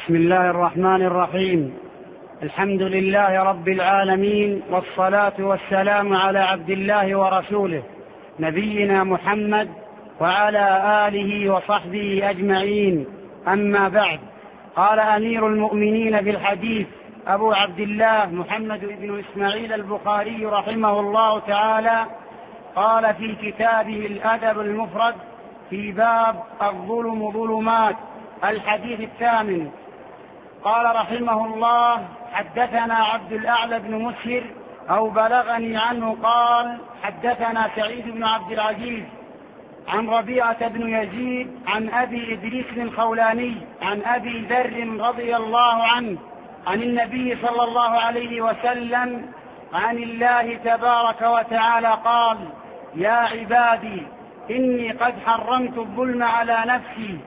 بسم الله الرحمن الرحيم. الحمد لله رب العالمين، والصلاة والسلام على عبد الله ورسوله نبينا محمد وعلى آله وصحبه أجمعين. أما بعد، قال أمير المؤمنين في الحديث أبو عبد الله محمد بن إسماعيل البخاري رحمه الله تعالى، قال في كتابه الأدب المفرد في باب الظلم ظلمات الحديث الثامن، قال رحمه الله: حدثنا عبد الأعلى بن مسهر أو بلغني عنه قال: حدثنا سعيد بن عبد العزيز عن ربيعة بن يزيد عن أبي إدريس الخولاني عن أبي ذر رضي الله عنه عن النبي صلى الله عليه وسلم عن الله تبارك وتعالى قال: يا عبادي إني قد حرمت الظلم على نفسي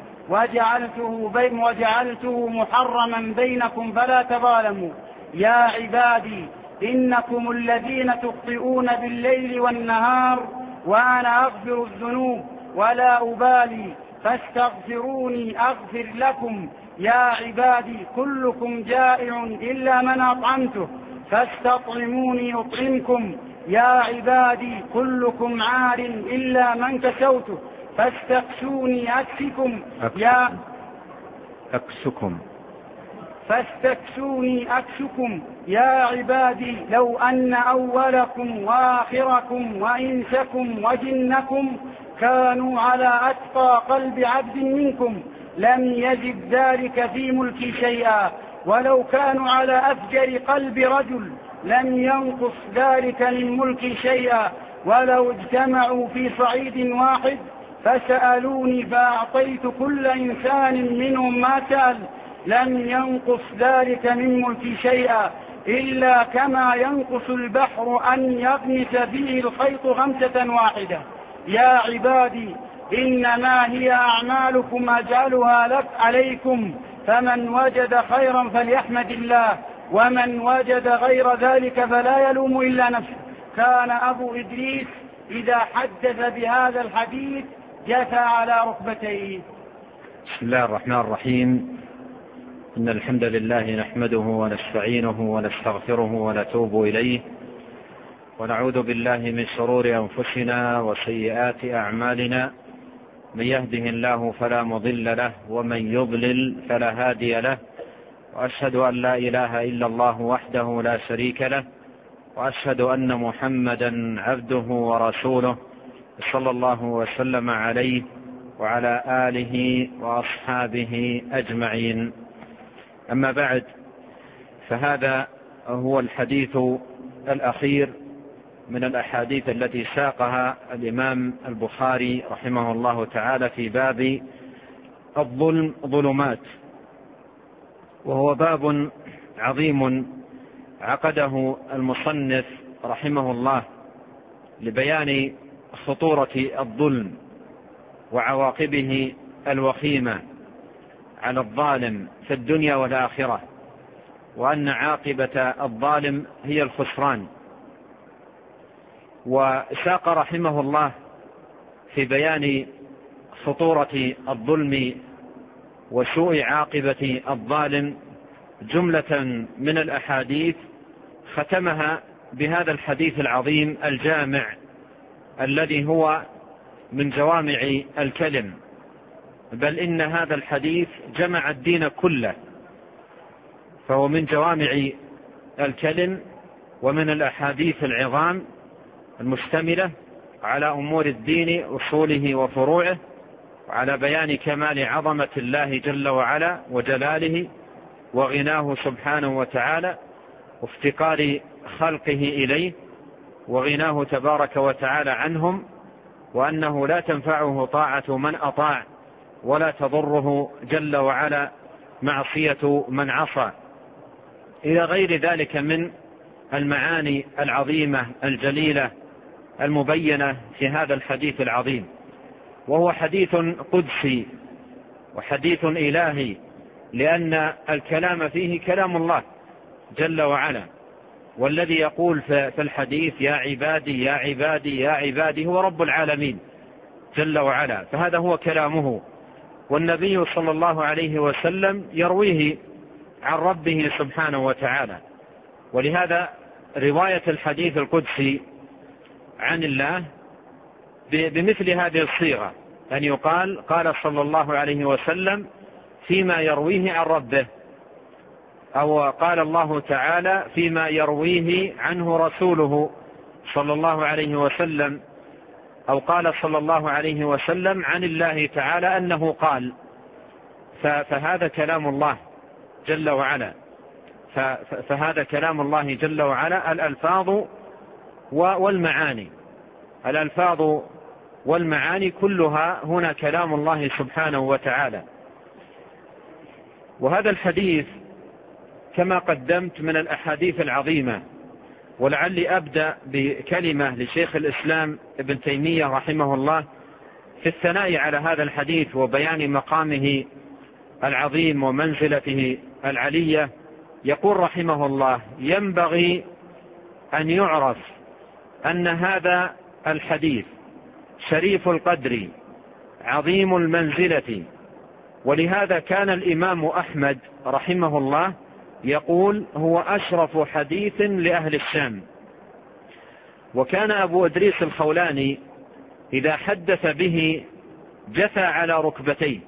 وجعلته محرما بينكم فلا تظالموا. يا عبادي إنكم الذين تخطئون بالليل والنهار وأنا أغفر الذنوب ولا أبالي فاستغفروني أغفر لكم. يا عبادي كلكم جائع إلا من أطعمته فاستطعموني أطعمكم. يا عبادي كلكم عار إلا من كسوته فاستكسوني أكسكم. فاستكسوني أكسكم. يا عبادي لو أن أولكم وآخركم وإنسكم وجنكم كانوا على أتقى قلب عبد منكم لم يزد ذلك في ملكي شيئا، ولو كانوا على أفجر قلب رجل لم ينقص ذلك من ملكي شيئا، ولو اجتمعوا في صعيد واحد فسألوني فأعطيت كل إنسان منهم ما سأل لم ينقص ذلك من ملكي شيئا، إلا كما ينقص البحر أن يغمس به الخيط غمسة واحدة. يا عبادي إنما هي أعمالكم أجعلها لك عليكم، فمن وجد خيرا فليحمد الله، ومن وجد غير ذلك فلا يلوم إلا نفسه. كان أبو إدريس إذا حدث بهذا الحديث جثى على ركبتيه. بسم الله الرحمن الرحيم. إن الحمد لله نحمده ونستعينه ونستغفره ونتوب إليه، ونعوذ بالله من شرور أنفسنا وسيئات أعمالنا. من يهده الله فلا مضل له، ومن يضلل فلا هادي له، وأشهد أن لا إله إلا الله وحده لا شريك له، وأشهد أن محمدا عبده ورسوله صلى الله وسلم عليه وعلى آله وأصحابه أجمعين. أما بعد، فهذا هو الحديث الأخير من الأحاديث التي ساقها الإمام البخاري رحمه الله تعالى في باب الظلم ظلمات، وهو باب عظيم عقده المصنف رحمه الله لبيان خطورة الظلم وعواقبه الوخيمة على الظالم في الدنيا والآخرة، وأن عاقبة الظالم هي الخسران. وساق رحمه الله في بيان خطورة الظلم وسوء عاقبة الظالم جملة من الأحاديث، ختمها بهذا الحديث العظيم الجامع الذي هو من جوامع الكلم، بل إن هذا الحديث جمع الدين كله، فهو من جوامع الكلم ومن الأحاديث العظام المشتملة على أمور الدين أصوله وفروعه، وعلى بيان كمال عظمة الله جل وعلا وجلاله وغناه سبحانه وتعالى وافتقار خلقه إليه وغناه تبارك وتعالى عنهم، وأنه لا تنفعه طاعة من أطاع ولا تضره جل وعلا معصية من عصى، إلى غير ذلك من المعاني العظيمة الجليلة المبينة في هذا الحديث العظيم. وهو حديث قدسي وحديث إلهي، لأن الكلام فيه كلام الله جل وعلا، والذي يقول في الحديث يا عبادي يا عبادي يا عبادي هو رب العالمين جل وعلا، فهذا هو كلامه. والنبي صلى الله عليه وسلم يرويه عن ربه سبحانه وتعالى. ولهذا رواية الحديث القدسي عن الله بمثل هذه الصيغة، أن يقال قال صلى الله عليه وسلم فيما يرويه عن ربه، أو قال الله تعالى فيما يرويه عنه رسوله صلى الله عليه وسلم، أو قال صلى الله عليه وسلم عن الله تعالى أنه قال. فهذا كلام الله جل وعلا، فهذا كلام الله جل وعلا، الألفاظ والمعاني، الألفاظ والمعاني كلها هنا كلام الله سبحانه وتعالى. وهذا الحديث كما قدمت من الأحاديث العظيمة، ولعلي أبدأ بكلمة لشيخ الإسلام ابن تيمية رحمه الله في الثناء على هذا الحديث وبيان مقامه العظيم ومنزلته العلية. يقول رحمه الله: ينبغي أن يعرف أن هذا الحديث شريف القدر عظيم المنزلة، ولهذا كان الإمام أحمد رحمه الله يقول هو أشرف حديث لأهل الشام. وكان أبو إدريس الخولاني إذا حدث به جثى على ركبتيه،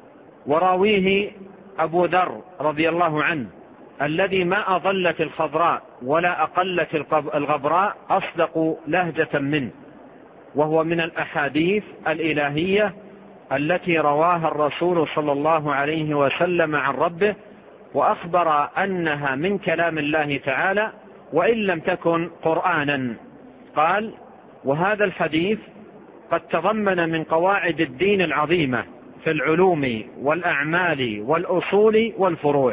وراويه أبو ذر رضي الله عنه الذي ما أضلت الخضراء ولا أقلت الغبراء أصدق لهجة منه، وهو من الأحاديث الإلهية التي رواها الرسول صلى الله عليه وسلم عن ربه، وأخبر أنها من كلام الله تعالى وإن لم تكن قرآنا. قال: وهذا الحديث قد تضمن من قواعد الدين العظيمة في العلوم والأعمال والأصول والفروع.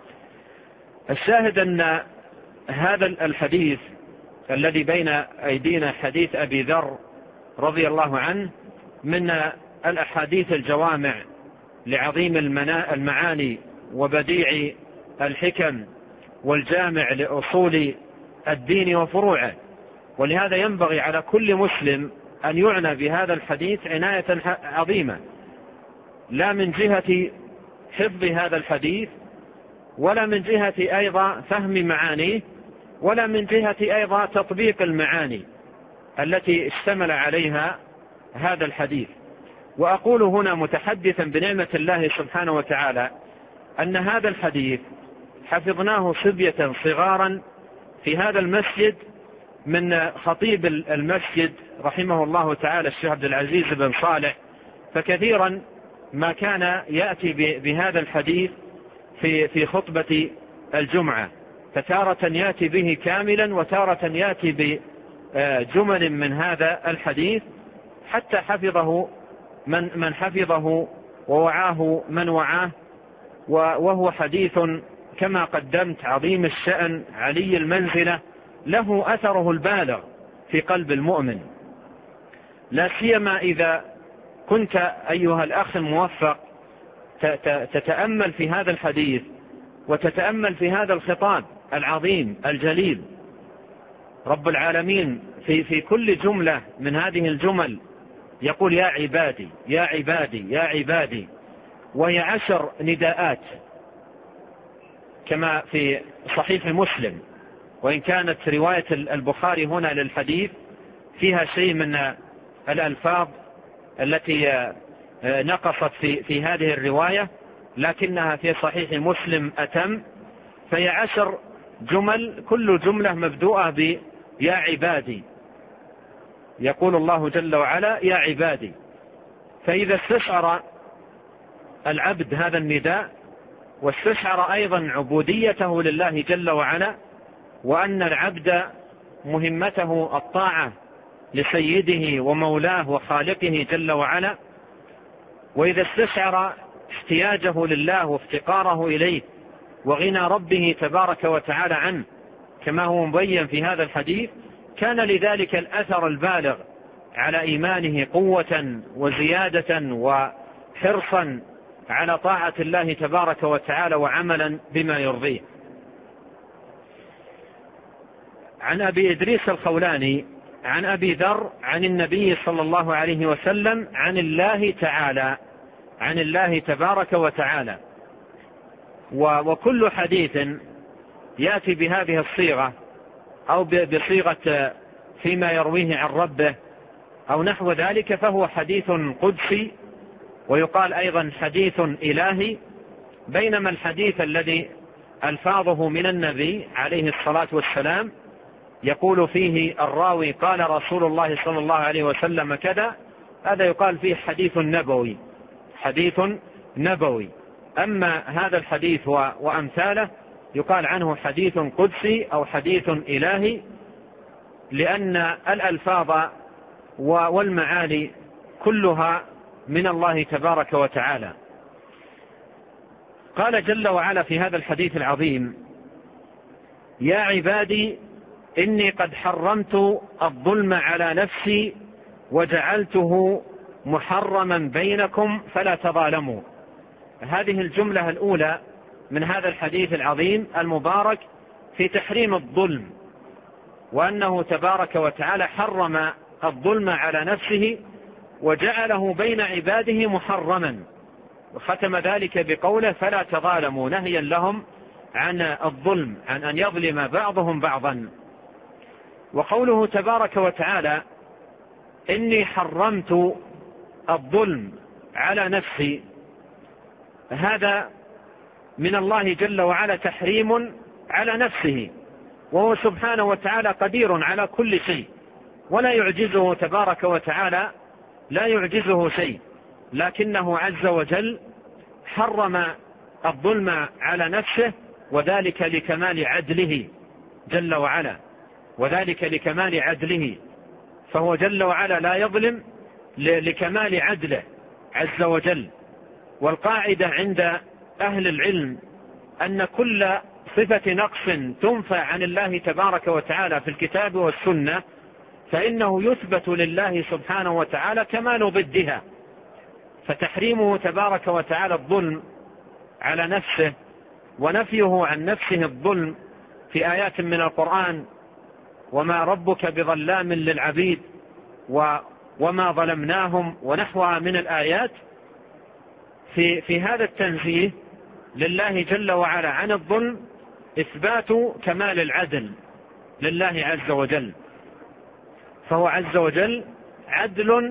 الشاهد أن هذا الحديث الذي بين أيدينا حديث أبي ذر رضي الله عنه من الأحاديث الجوامع لعظيم المعاني وبديع الحكم والجامع لأصول الدين وفروعه. ولهذا ينبغي على كل مسلم أن يعنى بهذا الحديث عناية عظيمة، لا من جهة حفظ هذا الحديث، ولا من جهة أيضا فهم معانيه، ولا من جهة أيضا تطبيق المعاني التي اشتمل عليها هذا الحديث. وأقول هنا متحدثا بنعمة الله سبحانه وتعالى أن هذا الحديث حفظناه صبية صغارا في هذا المسجد من خطيب المسجد رحمه الله تعالى الشيخ عبد العزيز بن صالح، فكثيرا ما كان يأتي بهذا الحديث في خطبة الجمعة، فتارة يأتي به كاملا وتارة يأتي بجمل من هذا الحديث، حتى حفظه من حفظه ووعاه من وعاه. وهو حديث كما قدمت عظيم الشأن علي المنزلة، له أثره البالغ في قلب المؤمن، لا سيما إذا كنت أيها الأخ الموفق تتأمل في هذا الحديث وتتأمل في هذا الخطاب العظيم الجليل. رب العالمين في كل جملة من هذه الجمل يقول: يا عبادي يا عبادي يا عبادي، وهي 10 نداءات كما في صحيح مسلم، وإن كانت رواية البخاري هنا للحديث فيها شيء من الألفاظ التي نقصت في هذه الرواية، لكنها في صحيح مسلم أتم، فهي 10 جمل، كل جملة مبدوءة بيا عبادي. يقول الله جل وعلا: يا عبادي. فإذا استشعر العبد هذا النداء، واستشعر أيضا عبوديته لله جل وعلا، وأن العبد مهمته الطاعة لسيده ومولاه وخالقه جل وعلا، وإذا استشعر احتياجه لله وافتقاره إليه وغنى ربه تبارك وتعالى عنه كما هو مبين في هذا الحديث، كان لذلك الأثر البالغ على إيمانه قوة وزيادة وحرصا على طاعة الله تبارك وتعالى وعملا بما يرضيه. عن أبي إدريس الخولاني عن أبي ذر عن النبي صلى الله عليه وسلم عن الله تعالى، عن الله تبارك وتعالى، وكل حديث يأتي بهذه الصيغة أو بصيغة فيما يرويه عن ربه أو نحو ذلك فهو حديث قدسي، ويقال أيضا حديث إلهي. بينما الحديث الذي ألفاظه من النبي عليه الصلاة والسلام يقول فيه الراوي قال رسول الله صلى الله عليه وسلم كذا، هذا يقال فيه حديث نبوي، حديث نبوي. أما هذا الحديث وأمثاله يقال عنه حديث قدسي أو حديث إلهي، لأن الألفاظ والمعاني كلها من الله تبارك وتعالى. قال جل وعلا في هذا الحديث العظيم: يا عبادي إني قد حرمت الظلم على نفسي وجعلته محرما بينكم فلا تظالموا. هذه الجملة الأولى من هذا الحديث العظيم المبارك في تحريم الظلم، وأنه تبارك وتعالى حرم الظلم على نفسه وجعله بين عباده محرما، وختم ذلك بقوله فلا تظالموا، نهيا لهم عن الظلم، عن أن يظلم بعضهم بعضا. وقوله تبارك وتعالى إني حرمت الظلم على نفسي، هذا من الله جل وعلا تحريم على نفسه، وهو سبحانه وتعالى قدير على كل شيء ولا يعجزه تبارك وتعالى، لا يعجزه شيء، لكنه عز وجل حرم الظلم على نفسه، وذلك لكمال عدله جل وعلا، وذلك لكمال عدله، فهو جل وعلا لا يظلم لكمال عدله عز وجل. والقاعدة عند أهل العلم أن كل صفة نقص تنفى عن الله تبارك وتعالى في الكتاب والسنة فإنه يثبت لله سبحانه وتعالى كمال ضدها. فتحريمه تبارك وتعالى الظلم على نفسه ونفيه عن نفسه الظلم في آيات من القرآن: وما ربك بظلام للعبيد وما ظلمناهم ونحوها من الآيات، في هذا التنزيه لله جل وعلا عن الظلم إثبات كمال العدل لله عز وجل، فهو عز وجل عدل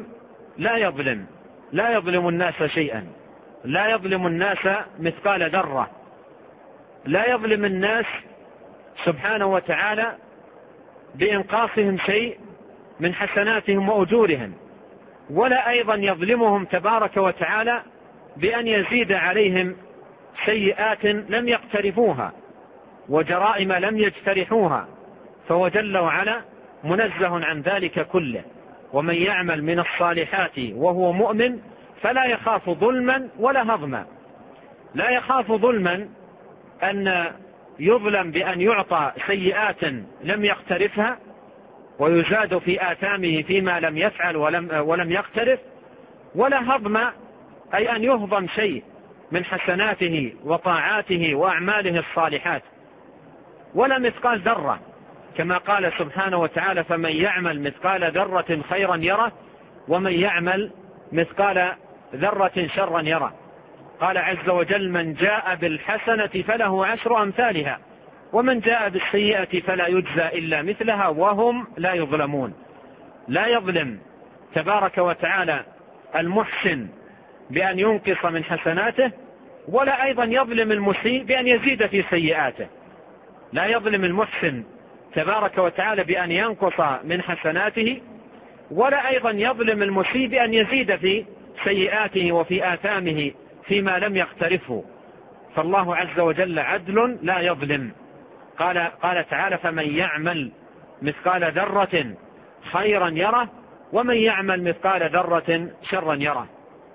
لا يظلم الناس شيئا، لا يظلم الناس مثقال ذرة، لا يظلم الناس سبحانه وتعالى بإنقاصهم شيء من حسناتهم وأجورهم، ولا أيضا يظلمهم تبارك وتعالى بأن يزيد عليهم سيئات لم يقترفوها وجرائم لم يجترحوها، فهو جل وعلا منزه عن ذلك كله. ومن يعمل من الصالحات وهو مؤمن فلا يخاف ظلما ولا هضما. لا يخاف ظلما أن يظلم بأن يعطى سيئات لم يقترفها ويزاد في آثامه فيما لم يفعل ولم يقترف، ولا هضما أي أن يهضم شيء من حسناته وطاعاته وأعماله الصالحات، ولا مثقال ذرة، كما قال سبحانه وتعالى: فمن يعمل مثقال ذرة خيرا يره ومن يعمل مثقال ذرة شرا يره. قال عز وجل: من جاء بالحسنة فله 10 أمثالها ومن جاء بالسيئة فلا يجزى إلا مثلها وهم لا يظلمون. لا يظلم تبارك وتعالى المحسن بأن ينقص من حسناته، ولا أيضا يظلم المسيء بأن يزيد في سيئاته. لا يظلم المحسن تبارك وتعالى بأن ينقص من حسناته، ولا أيضا يظلم المسيء بأن يزيد في سيئاته وفي آثامه فيما لم يقترفه. فالله عز وجل عدل لا يظلم. قال تعالى: فمن يعمل مثقال ذرة خيرا يره ومن يعمل مثقال ذرة شرا يره.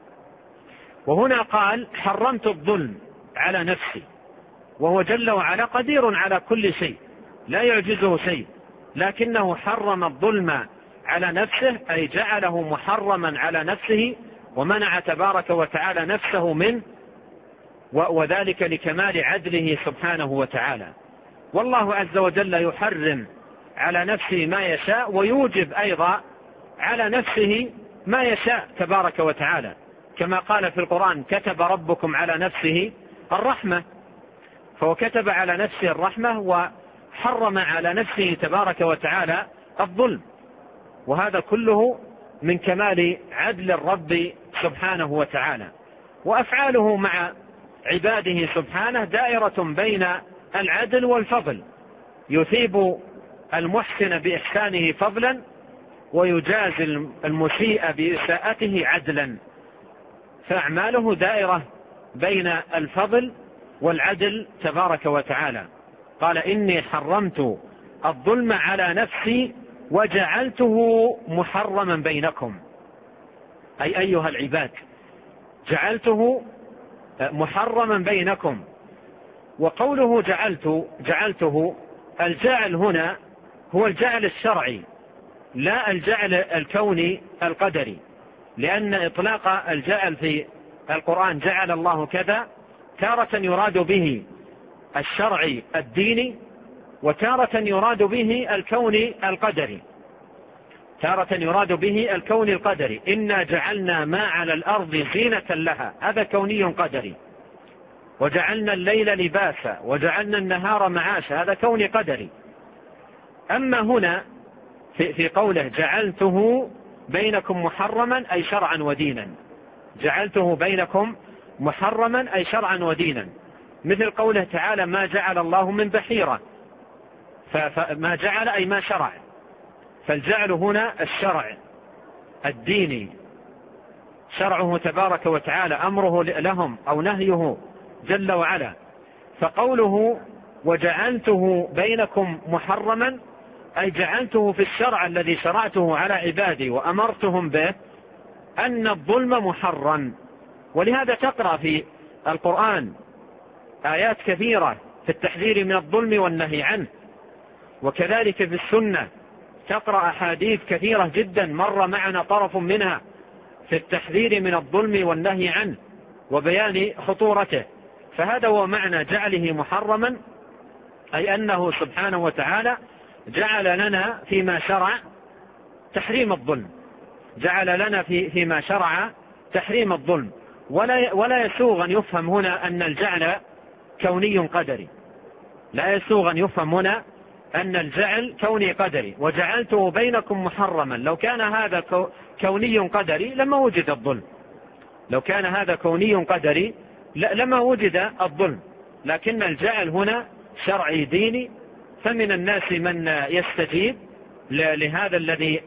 وهنا قال: حرمت الظلم على نفسي، وهو جل وعلا قدير على كل شيء لا يعجزه شيء، لكنه حرم الظلم على نفسه، أي جعله محرما على نفسه ومنع تبارك وتعالى نفسه منه، وذلك لكمال عدله سبحانه وتعالى. والله عز وجل يحرم على نفسه ما يشاء ويوجب أيضا على نفسه ما يشاء تبارك وتعالى، كما قال في القرآن: كتب ربكم على نفسه الرحمة، فهو كتب على نفسه الرحمة وحرم على نفسه تبارك وتعالى الظلم، وهذا كله من كمال عدل الرب سبحانه وتعالى. وأفعاله مع عباده سبحانه دائرة بين العدل والفضل، يثيب المحسن بإحسانه فضلا ويجازي المسيء بإساءته عدلا، فأعماله دائرة بين الفضل والعدل تبارك وتعالى. قال إني حرمت الظلم على نفسي وجعلته محرما بينكم، أي أيها العباد جعلته محرما بينكم. وقوله جعلته، الجعل هنا هو الجعل الشرعي لا الجعل الكوني القدري، لأن إطلاق الجعل في القرآن جعل الله كذا تارة يراد به الشرعي الديني، وتارة يراد به الكوني القدري. تارة يراد به الكوني القدري، إنا جعلنا ما على الأرض زينة لها، هذا كوني قدري. وجعلنا الليل لباسا وجعلنا النهار معاشا، هذا كوني قدري. أما هنا في قوله جعلته بينكم محرما أي شرعا ودينا، جعلته بينكم محرما أي شرعا ودينا، مثل قوله تعالى ما جعل الله من بحيرة، فما جعل أي ما شرع، فالجعل هنا الشرع الديني، شرعه تبارك وتعالى، أمره لهم أو نهيه جل وعلا. فقوله وجعلته بينكم محرما أي جعلته في الشرع الذي شرعته على عبادي وأمرتهم به أن الظلم محرم. ولهذا تقرأ في القرآن آيات كثيرة في التحذير من الظلم والنهي عنه، وكذلك في السنة تقرأ أحاديث كثيرة جدا مر معنا طرف منها في التحذير من الظلم والنهي عنه وبيان خطورته. فهذا هو معنى جعله محرما، أي أنه سبحانه وتعالى جعل لنا فيما شرع تحريم الظلم، جعل لنا فيما شرع تحريم الظلم. ولا يسوغ أن يفهم هنا أن الجعل كوني قدري، لا يسوغ أن يفهم هنا أن الجعل كوني قدري. وجعلته بينكم محرما، لو كان هذا كوني قدري لما وجد الظلم، لو كان هذا كوني قدري لما وجد الظلم، لكن الجعل هنا شرعي ديني. فمن الناس من يستجيب لهذا الذي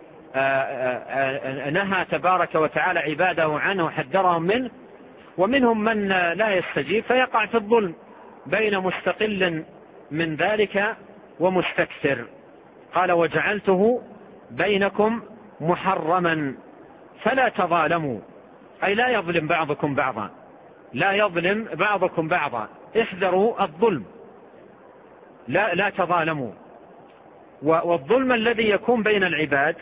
نهى تبارك وتعالى عباده عنه وحذرهم منه، ومنهم من لا يستجيب فيقع في الظلم بين مستقل من ذلك ومستكثر. قال وجعلته بينكم محرما فلا تظالموا، أي لا يظلم بعضكم بعضا، لا يظلم بعضكم بعضا، احذروا الظلم، لا تظالموا. والظلم الذي يكون بين العباد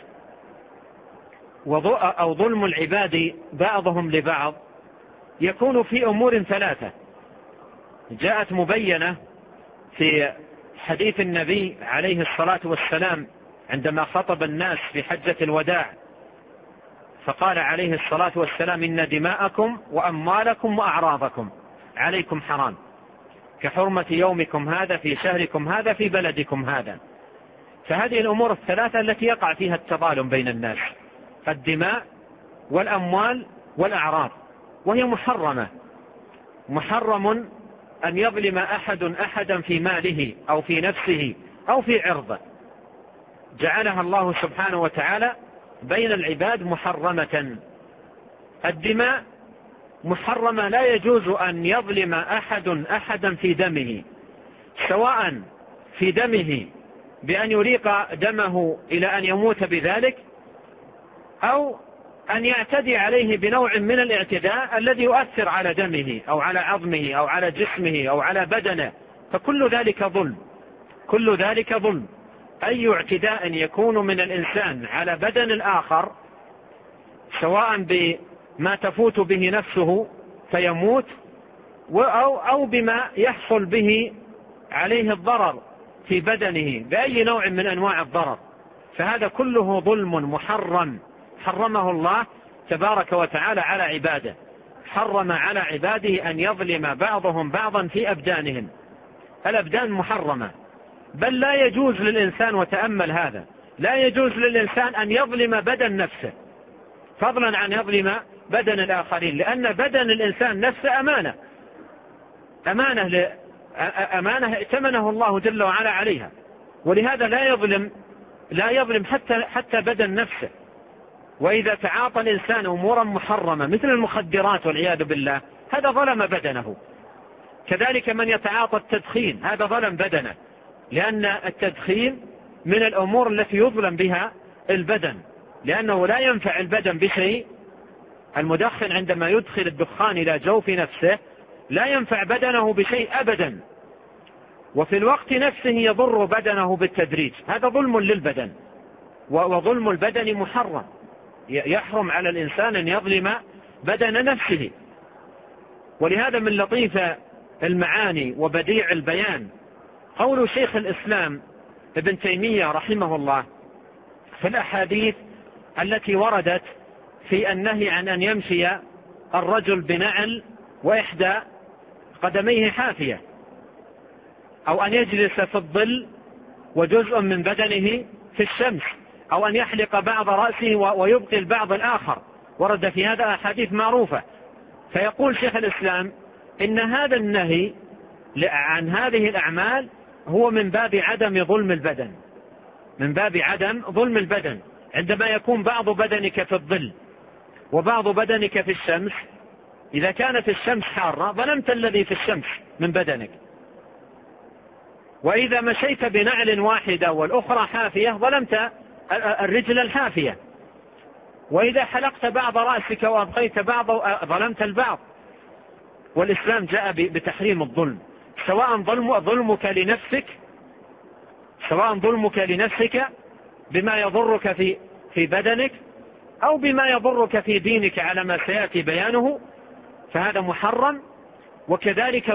أو ظلم العباد بعضهم لبعض يكون في أمور ثلاثة جاءت مبينة في حديث النبي عليه الصلاة والسلام عندما خطب الناس في حجة الوداع، فقال عليه الصلاة والسلام إن دماءكم وأموالكم وأعراضكم عليكم حرام كحرمة يومكم هذا في شهركم هذا في بلدكم هذا. فهذه الأمور الثلاثة التي يقع فيها التظالم بين الناس، الدماء والأموال والأعراض، وهي محرمة. محرم أن يظلم أحدا في ماله أو في نفسه أو في عرضه، جعلها الله سبحانه وتعالى بين العباد محرمة. الدماء محرمة، لا يجوز أن يظلم أحدا في دمه، سواء في دمه بأن يريق دمه إلى أن يموت بذلك، أو أن يعتدي عليه بنوع من الاعتداء الذي يؤثر على دمه أو على عظمه أو على جسمه أو على بدنه، فكل ذلك ظلم، كل ذلك ظلم. أي اعتداء يكون من الإنسان على بدن الآخر، سواء بما تفوت به نفسه فيموت أو بما يحصل به عليه الضرر في بدنه بأي نوع من أنواع الضرر، فهذا كله ظلم محرم حرمه الله تبارك وتعالى على عباده. حرم على عباده أن يظلم بعضهم بعضا في أبدانهم، الأبدان محرمة، بل لا يجوز للإنسان، وتأمل هذا، لا يجوز للإنسان أن يظلم بدن نفسه فضلا عن يظلم بدن الآخرين، لأن بدن الإنسان نفسه أمانة ائتمنه الله جل وعلا عليها، ولهذا لا يظلم حتى بدن نفسه. وإذا تعاطى الإنسان أمورا محرمة مثل المخدرات والعياذ بالله هذا ظلم بدنه. كذلك من يتعاطى التدخين هذا ظلم بدنه، لأن التدخين من الأمور التي يظلم بها البدن، لأنه لا ينفع البدن بشيء. المدخن عندما يدخل الدخان إلى جوف نفسه لا ينفع بدنه بشيء أبدا، وفي الوقت نفسه يضر بدنه بالتدريج. هذا ظلم للبدن، وظلم البدن محرم، يحرم على الإنسان أن يظلم بدن نفسه. ولهذا من لطيف المعاني وبديع البيان قول شيخ الإسلام ابن تيمية رحمه الله في الأحاديث التي وردت في النهي عن أن يمشي الرجل بنعل وإحدى قدميه حافية، أو أن يجلس في الظل وجزء من بدنه في الشمس، أو أن يحلق بعض رأسه ويبقي البعض الآخر. ورد في هذا أحاديث معروفة. فيقول شيخ الإسلام إن هذا النهي عن هذه الأعمال هو من باب عدم ظلم البدن، من باب عدم ظلم البدن. عندما يكون بعض بدنك في الظل وبعض بدنك في الشمس، إذا كانت الشمس حارة ظلمت الذي في الشمس من بدنك، وإذا مشيت بنعل واحدة والأخرى حافية ظلمت الرجل الحافية، وإذا حلقت بعض رأسك وأبقيت بعض ظلمت البعض. والإسلام جاء بتحريم الظلم، سواء ظلمك لنفسك بما يضرك في بدنك، أو بما يضرك في دينك على ما سيأتي بيانه، فهذا محرم. وكذلك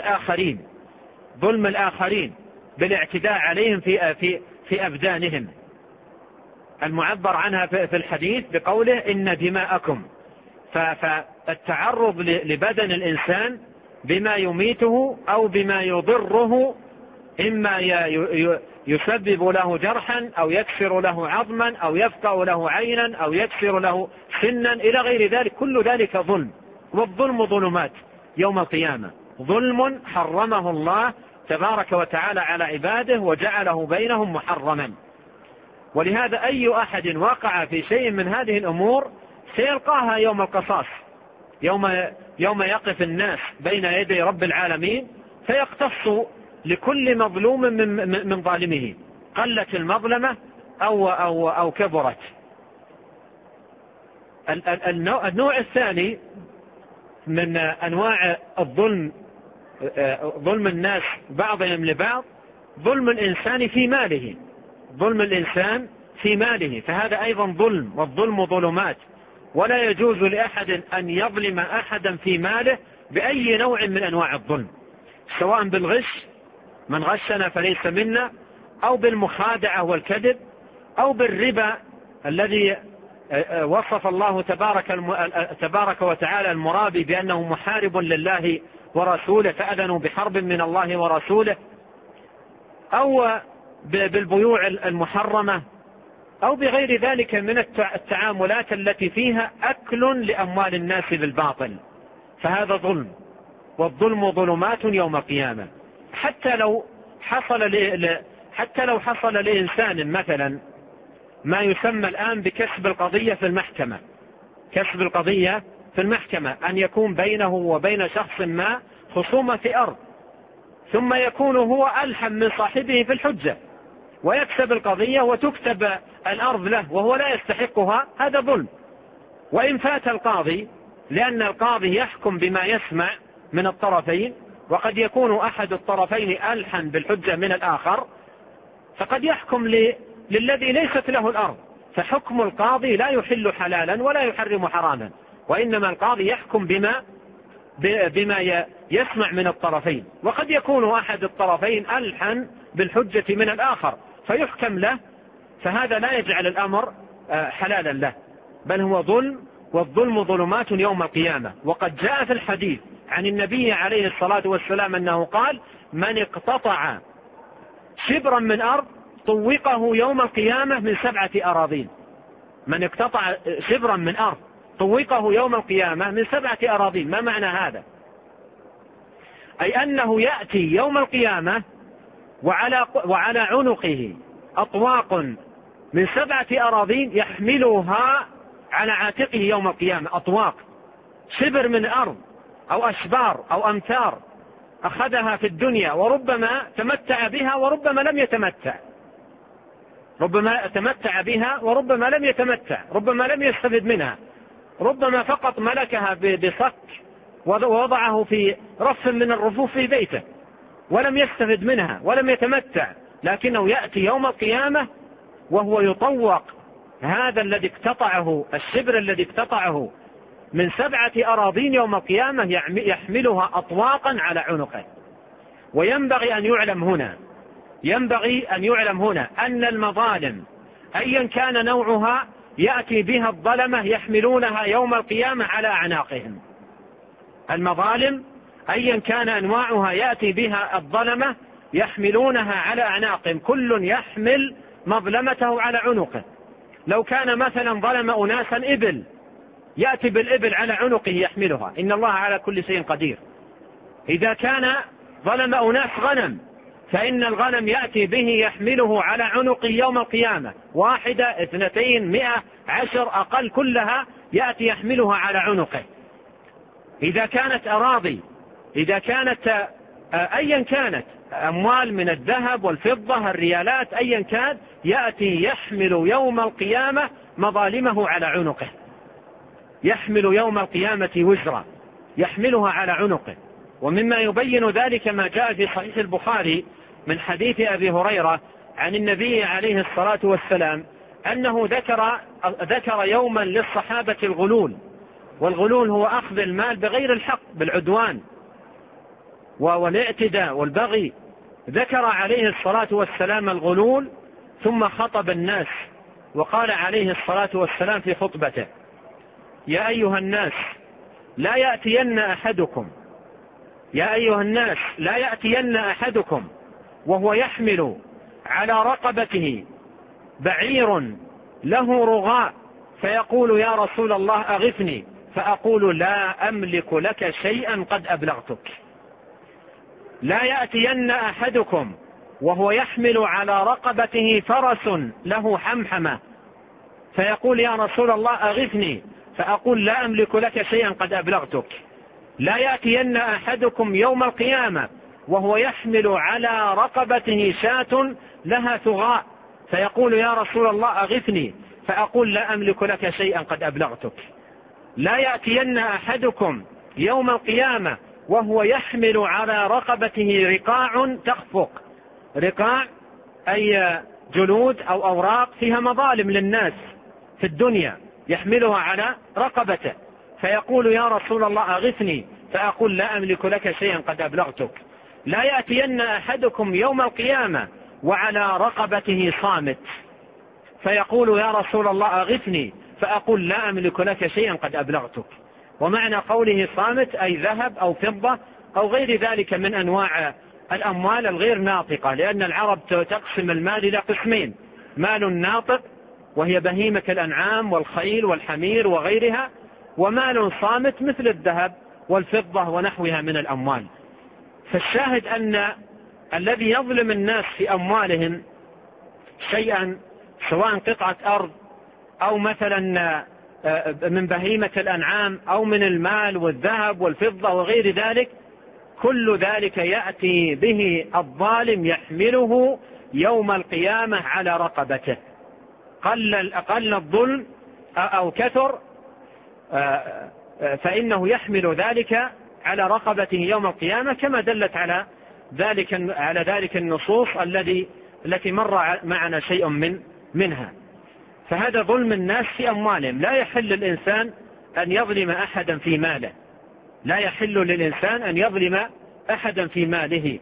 ظلم الآخرين بالاعتداء عليهم في أبدانهم، المعبر عنها في الحديث بقوله إن دماءكم. فالتعرض لبدن الإنسان بما يميته أو بما يضره، إما يسبب له جرحا أو يكسر له عظما أو يفقع له عينا أو يكسر له سنا إلى غير ذلك، كل ذلك ظلم. والظلم ظلمات يوم القيامة، ظلم حرمه الله تبارك وتعالى على عباده وجعله بينهم محرما. ولهذا أي أحد وقع في شيء من هذه الأمور سيلقاها يوم القصاص، يوم يقف الناس بين يدي رب العالمين فيقتص لكل مظلوم من ظالمه، قلت المظلمة أو كبرت. النوع الثاني من أنواع الظلم، ظلم الناس بعضهم لبعض، ظلم الإنسان في ماله، فهذا أيضا ظلم، والظلم ظلمات، ولا يجوز لأحد أن يظلم أحدا في ماله بأي نوع من أنواع الظلم، سواء بالغش، من غشنا فليس منا، أو بالمخادعة والكذب، أو بالربا الذي وصف الله تبارك وتعالى المرابي بأنه محارب لله ورسوله، فأذنوا بحرب من الله ورسوله، أو بالبيوع المحرمة، أو بغير ذلك من التعاملات التي فيها أكل لأموال الناس بالباطل، فهذا ظلم، والظلم ظلمات يوم القيامة. حتى لو حصل لإنسان مثلا ما يسمى الآن بكسب القضية في المحكمة، كسب القضية في المحكمة، أن يكون بينه وبين شخص ما خصومة في أرض، ثم يكون هو ألحم من صاحبه في الحجة ويكسب القضية وتكتب الأرض له وهو لا يستحقها، هذا ظلم. وإن فات القاضي، لأن القاضي يحكم بما يسمع من الطرفين، وقد يكون أحد الطرفين ألحن بالحجة من الآخر، فقد يحكم للذي ليست له الأرض، فحكم القاضي لا يحل حلالا ولا يحرم حراما، وإنما القاضي يحكم بما يسمع من الطرفين، وقد يكون أحد الطرفين ألحن بالحجة من الآخر فيحكم له، فهذا لا يجعل الأمر حلالا له، بل هو ظلم، والظلم ظلمات يوم القيامة. وقد جاء في الحديث عن النبي عليه الصلاة والسلام أنه قال من اقتطع شبرا من أرض طوقه يوم القيامة من 7 أراضين. من اقتطع شبرا من أرض طوقه يوم القيامة من 7 أراضين. ما معنى هذا؟ أي أنه يأتي يوم القيامة وعلى عنقه أطواق من 7 أراضين يحملها على عاتقه يوم القيامة. أطواق شبر من أرض أو أشبار أو أمتار أخذها في الدنيا، وربما تمتع بها وربما لم يتمتع، ربما تمتع بها وربما لم يتمتع، ربما لم يستفد منها، ربما فقط ملكها بصك ووضعه في رف من الرفوف في بيته ولم يستفد منها ولم يتمتع، لكنه يأتي يوم القيامة وهو يطوق هذا الذي اقتطعه، الشبر الذي اقتطعه من 7 أراضين يوم القيامة، يحملها أطواقا على عنقه. وينبغي أن يعلم هنا أن المظالم أيا كان نوعها يأتي بها الظلمة يحملونها يوم القيامة على أعناقهم. المظالم أيا كان أنواعها يأتي بها الظلمة يحملونها على أعناقهم، كل يحمل مظلمته على عنقه. لو كان مثلا ظلم أناسا إبل، يأتي بالإبل على عنقه يحملها، إن الله على كل شيء قدير. إذا كان ظلم أناس غنم، فإن الغنم يأتي به يحمله على عنقه يوم القيامة، 1 2 100 10 أقل كلها يأتي يحملها على عنقه. إذا كانت أراضي، إذا كانت أيا كانت أموال من الذهب والفضة الريالات أيا كان، يأتي يحمل يوم القيامة مظالمه على عنقه، يحمل يوم القيامة وزرا يحملها على عنقه. ومما يبين ذلك ما جاء في صحيح البخاري من حديث أبي هريرة عن النبي عليه الصلاة والسلام أنه ذكر يوما للصحابة الغلول، والغلول هو أخذ المال بغير الحق بالعدوان والاعتداء والبغي. ذكر عليه الصلاة والسلام الغلول ثم خطب الناس وقال عليه الصلاة والسلام في خطبته: يا أيها الناس لا يأتين أحدكم وهو يحمل على رقبته بعير له رغاء فيقول يا رسول الله أغثني، فأقول لا أملك لك شيئا قد أبلغتك. لا يأتين أحدكم وهو يحمل على رقبته فرس له حمحمة فيقول يا رسول الله أغثني، فأقول لا أملك لك شيئا قد أبلغتك. لا يأتين أحدكم يوم القيامة وهو يحمل على رقبته شاة لها ثغاء فيقول يا رسول الله أغثني، فأقول لا أملك لك شيئا قد أبلغتك. لا يأتين أحدكم يوم القيامة وهو يحمل على رقبته رقاع تخفق، رقاع أي جلود أو أوراق فيها مظالم للناس في الدنيا يحملها على رقبته، فيقول يا رسول الله أغثني، فأقول لا أملك لك شيئا قد أبلغتك. لا يأتين أحدكم يوم القيامة وعلى رقبته صامت فيقول يا رسول الله أغثني، فأقول لا أملك لك شيئا قد أبلغتك. ومعنى قوله صامت أي ذهب أو فضة أو غير ذلك من أنواع الأموال الغير ناطقة، لأن العرب تقسم المال إلى قسمين: مال ناطق وهي بهيمة الأنعام والخيل والحمير وغيرها، ومال صامت مثل الذهب والفضة ونحوها من الأموال. فالشاهد أن الذي يظلم الناس في أموالهم شيئا سواء قطعة أرض أو مثلا من بهيمة الأنعام أو من المال والذهب والفضة وغير ذلك، كل ذلك يأتي به الظالم يحمله يوم القيامة على رقبته، قل الظلم أو كثر، فإنه يحمل ذلك على رقبته يوم القيامة، كما دلت على ذلك النصوص التي مر معنا شيء منها. فهذا ظلم الناس في أموالهم. لا يحل الإنسان أن يظلم أحدا في ماله، لا يحل للإنسان أن يظلم أحدا في ماله.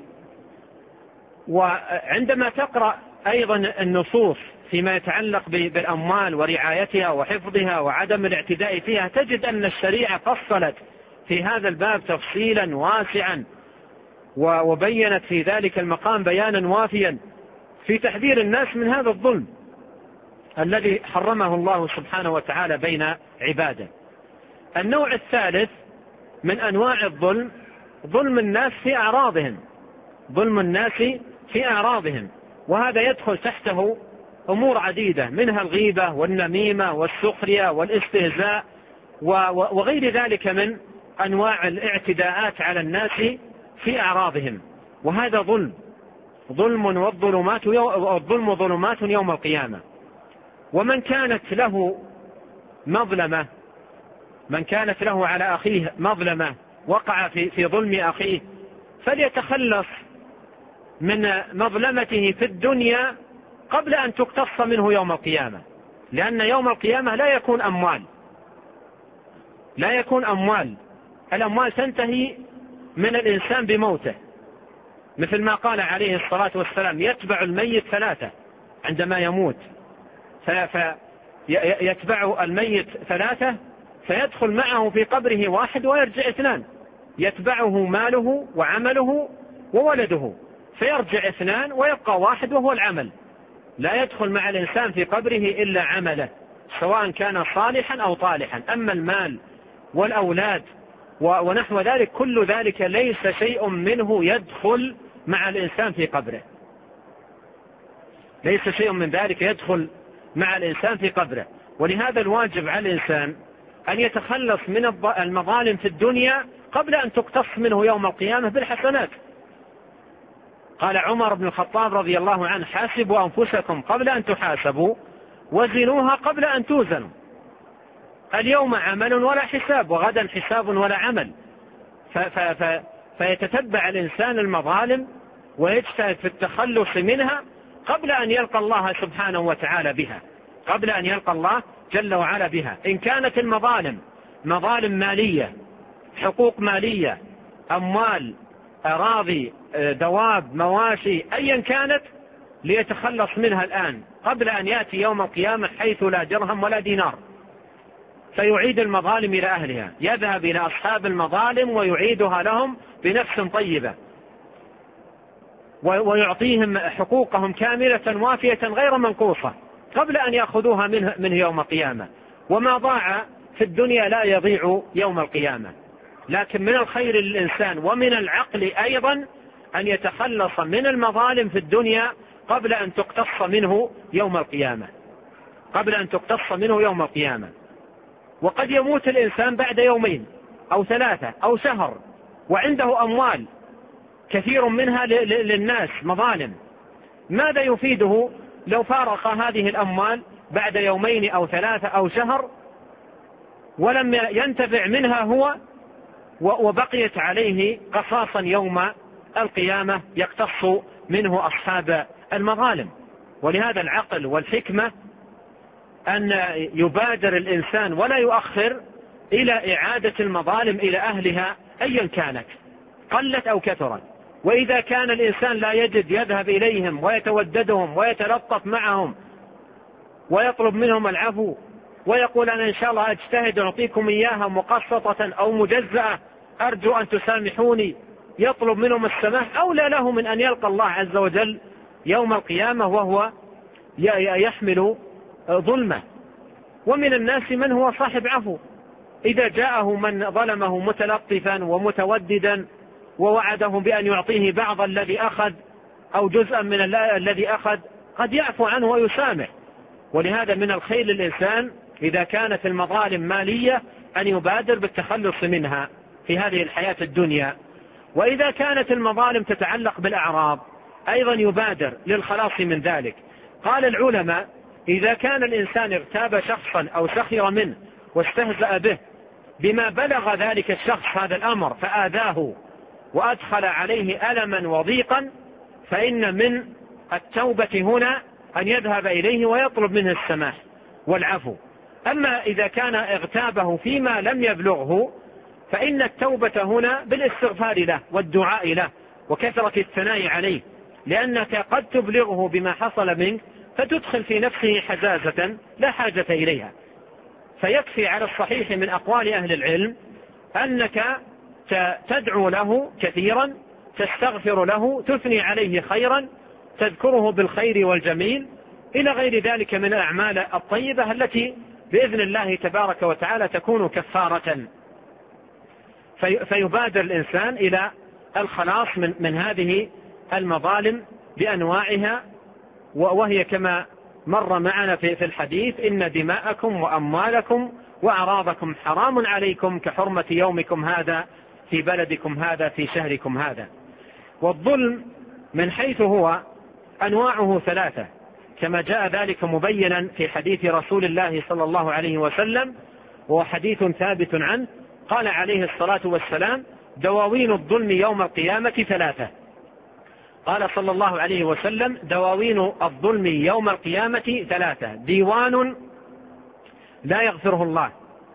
وعندما تقرأ أيضا النصوص فيما يتعلق بالأموال ورعايتها وحفظها وعدم الاعتداء فيها، تجد أن الشريعة فصلت في هذا الباب تفصيلا واسعا وبينت في ذلك المقام بيانا وافيا في تحذير الناس من هذا الظلم الذي حرمه الله سبحانه وتعالى بين عباده. النوع الثالث من أنواع الظلم ظلم الناس في أعراضهم، ظلم الناس في أعراضهم، وهذا يدخل تحته أمور عديدة، منها الغيبة والنميمة والسخرية والاستهزاء وغير ذلك من أنواع الاعتداءات على الناس في أعراضهم. وهذا ظلم والظلم ظلمات يوم القيامة. ومن كانت له مظلمة، من كانت له على أخيه مظلمة وقع في ظلم أخيه فليتخلص من مظلمته في الدنيا قبل أن تقتص منه يوم القيامة، لأن يوم القيامة لا يكون أموال، الأموال تنتهي من الإنسان بموته، مثل ما قال عليه الصلاة والسلام: يتبع الميت ثلاثة عندما يموت، فيتبع الميت ثلاثة فيدخل معه في قبره واحد ويرجع اثنان، يتبعه ماله وعمله وولده، فيرجع اثنان ويبقى واحد وهو العمل. لا يدخل مع الإنسان في قبره إلا عمله، سواء كان صالحا أو طالحا. أما المال والأولاد ونحو ذلك كل ذلك ليس شيء منه يدخل مع الإنسان في قبره، ليس شيء من ذلك يدخل مع الإنسان في قبره. ولهذا الواجب على الإنسان أن يتخلص من المظالم في الدنيا قبل أن تقتص منه يوم القيامة بالحسنات. قال عمر بن الخطاب رضي الله عنه: حاسبوا أنفسكم قبل أن تحاسبوا وزنوها قبل أن توزنوا. اليوم عمل ولا حساب، وغدا حساب ولا عمل. فيتتبع الإنسان المظالم ويجتهد في التخلص منها قبل أن يلقى الله سبحانه وتعالى بها، قبل أن يلقى الله جل وعلا بها. إن كانت المظالم مظالم مالية، حقوق مالية، أموال، أراضي، دواب، مواشي، أيا كانت، ليتخلص منها الآن قبل أن يأتي يوم القيامة حيث لا درهم ولا دينار، فيعيد المظالم إلى أهلها، يذهب إلى أصحاب المظالم ويعيدها لهم بنفس طيبة، ويعطيهم حقوقهم كاملة وافية غير منقوصة قبل أن يأخذوها منه يوم القيامة. وما ضاع في الدنيا لا يضيع يوم القيامة. لكن من الخير للإنسان ومن العقل أيضا أن يتخلص من المظالم في الدنيا قبل أن تقتص منه يوم القيامة، قبل أن تقتص منه يوم القيامة. وقد يموت الإنسان بعد يومين أو ثلاثة أو شهر وعنده أموال كثير منها للناس مظالم، ماذا يفيده لو فارق هذه الأموال بعد يومين أو ثلاثة أو شهر ولم ينتفع منها هو، وبقيت عليه قصاصا يوم القيامة يقتص منه أصحاب المظالم. ولهذا العقل والحكمة أن يبادر الإنسان ولا يؤخر إلى إعادة المظالم إلى أهلها أيا كانت، قلت أو كثرت. وإذا كان الإنسان لا يجد يذهب إليهم ويتوددهم ويتلطف معهم ويطلب منهم العفو ويقول: أنا إن شاء الله أجتهد أعطيكم إياها مقسطة أو مجزأة، أرجو أن تسامحوني، يطلب منهم السماح، أولى له من أن يلقى الله عز وجل يوم القيامة وهو يحمل ظلمه. ومن الناس من هو صاحب عفو، إذا جاءه من ظلمه متلطفا ومتوددا ووعده بأن يعطيه بعض الذي أخذ أو جزءا من الذي أخذ قد يعفو عنه ويسامح. ولهذا من الخير للإنسان إذا كانت المظالم مالية أن يبادر بالتخلص منها في هذه الحياة الدنيا. وإذا كانت المظالم تتعلق بالأعراض أيضا يبادر للخلاص من ذلك. قال العلماء: إذا كان الإنسان اغتاب شخصا أو سخر منه واستهزأ به بما بلغ ذلك الشخص هذا الأمر فآذاه وأدخل عليه ألما وضيقا، فإن من التوبة هنا أن يذهب إليه ويطلب منه السماح والعفو. أما إذا كان اغتابه فيما لم يبلغه فإن التوبة هنا بالاستغفار له والدعاء له وكثرة الثناء عليه، لأنك قد تبلغه بما حصل منك فتدخل في نفسه حزازة لا حاجة إليها. فيكفي على الصحيح من أقوال أهل العلم أنك تدعو له كثيرا تستغفر له، تثني عليه خيرا، تذكره بالخير والجميل، إلى غير ذلك من الأعمال الطيبة التي بإذن الله تبارك وتعالى تكون كفارة. فيبادر الإنسان إلى الخلاص من هذه المظالم بأنواعها، وهي كما مر معنا في الحديث: إن دماءكم وأموالكم وأعراضكم حرام عليكم كحرمة يومكم هذا في بلدكم هذا في شهركم هذا. والظلم من حيث هو أنواعه ثلاثة، كما جاء ذلك مبينا في حديث رسول الله صلى الله عليه وسلم، وهو حديث ثابت عنه. قال عليه الصلاة والسلام: دواوين الظلم يوم القيامة ثلاثة. قال صلى الله عليه وسلم: دواوين الظلم يوم القيامة ثلاثة: ديوان لا يغفره الله،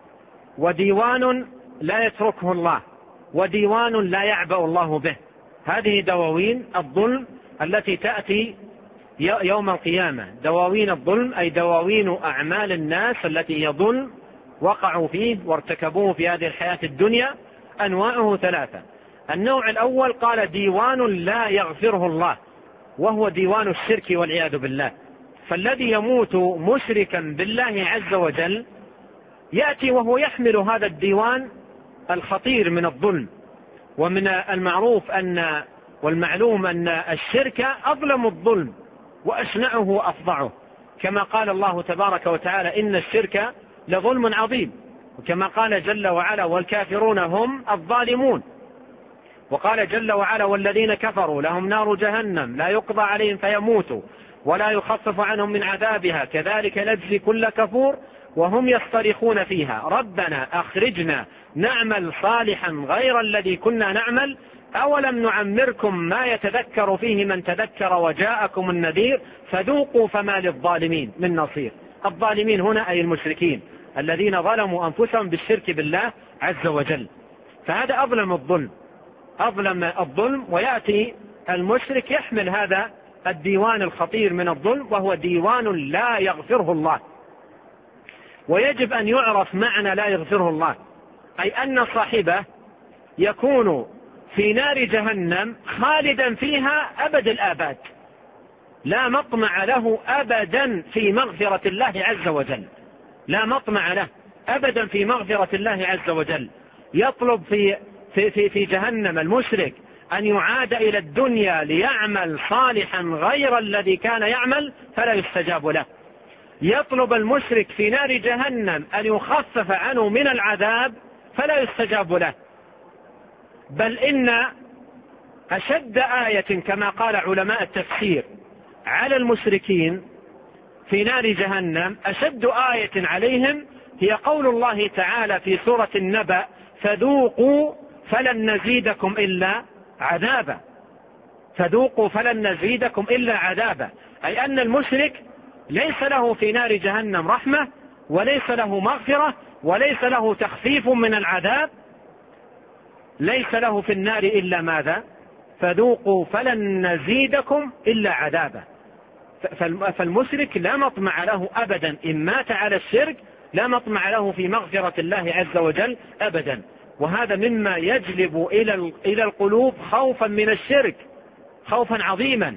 وديوان لا يتركه الله، وديوان لا يعبأ الله به. هذه دواوين الظلم التي تأتي يوم القيامة. دواوين الظلم أي دواوين أعمال الناس التي يظلم وقعوا فيه وارتكبوه في هذه الحياة الدنيا. أنواعه ثلاثة. النوع الأول قال: ديوان لا يغفره الله، وهو ديوان الشرك والعياذ بالله. فالذي يموت مشركا بالله عز وجل يأتي وهو يحمل هذا الديوان الخطير من الظلم. ومن المعروف والمعلوم أن الشرك أظلم الظلم وأشنعه أفظعه، كما قال الله تبارك وتعالى: إن الشرك لظلم عظيم. وكما قال جل وعلا: والكافرون هم الظالمون. وقال جل وعلا: والذين كفروا لهم نار جهنم لا يقضى عليهم فيموتوا ولا يخفف عنهم من عذابها كذلك نجزي كل كفور وهم يصطرخون فيها ربنا أخرجنا نعمل صالحا غير الذي كنا نعمل أولم نعمركم ما يتذكر فيه من تذكر وجاءكم النذير فذوقوا فما للظالمين من نصير. الظالمين هنا أي المشركين الذين ظلموا أنفسهم بالشرك بالله عز وجل. فهذا أظلم الظلم. ويأتي المشرك يحمل هذا الديوان الخطير من الظلم، وهو ديوان لا يغفره الله. ويجب أن يعرف معنى لا يغفره الله، أي أن صاحبه يكون في نار جهنم خالدا فيها أبد الآباد، لا مطمع له أبدا في مغفرة الله عز وجل، لا مطمع له أبدا في مغفرة الله عز وجل. يطلب في جهنم المشرك أن يعاد إلى الدنيا ليعمل صالحا غير الذي كان يعمل فلا يستجاب له. يطلب المشرك في نار جهنم أن يخفف عنه من العذاب فلا يستجاب له. بل إن أشد آية كما قال علماء التفسير على المشركين في نار جهنم، أشد آية عليهم هي قول الله تعالى في سورة النبأ فذوقوا فلن نزيدكم إلا عذابا. فذوقوا فلن نزيدكم إلا عذابا، أي أن المشرك ليس له في نار جهنم رحمة وليس له مغفرة وليس له تخفيف من العذاب، ليس له في النار إلا ماذا؟ فذوقوا فلن نزيدكم إلا عذابا. فالمشرك لا مطمع له أبدا، إن مات على الشرك لا مطمع له في مغفرة الله عز وجل أبدا. وهذا مما يجلب إلى القلوب خوفا من الشرك، خوفا عظيما.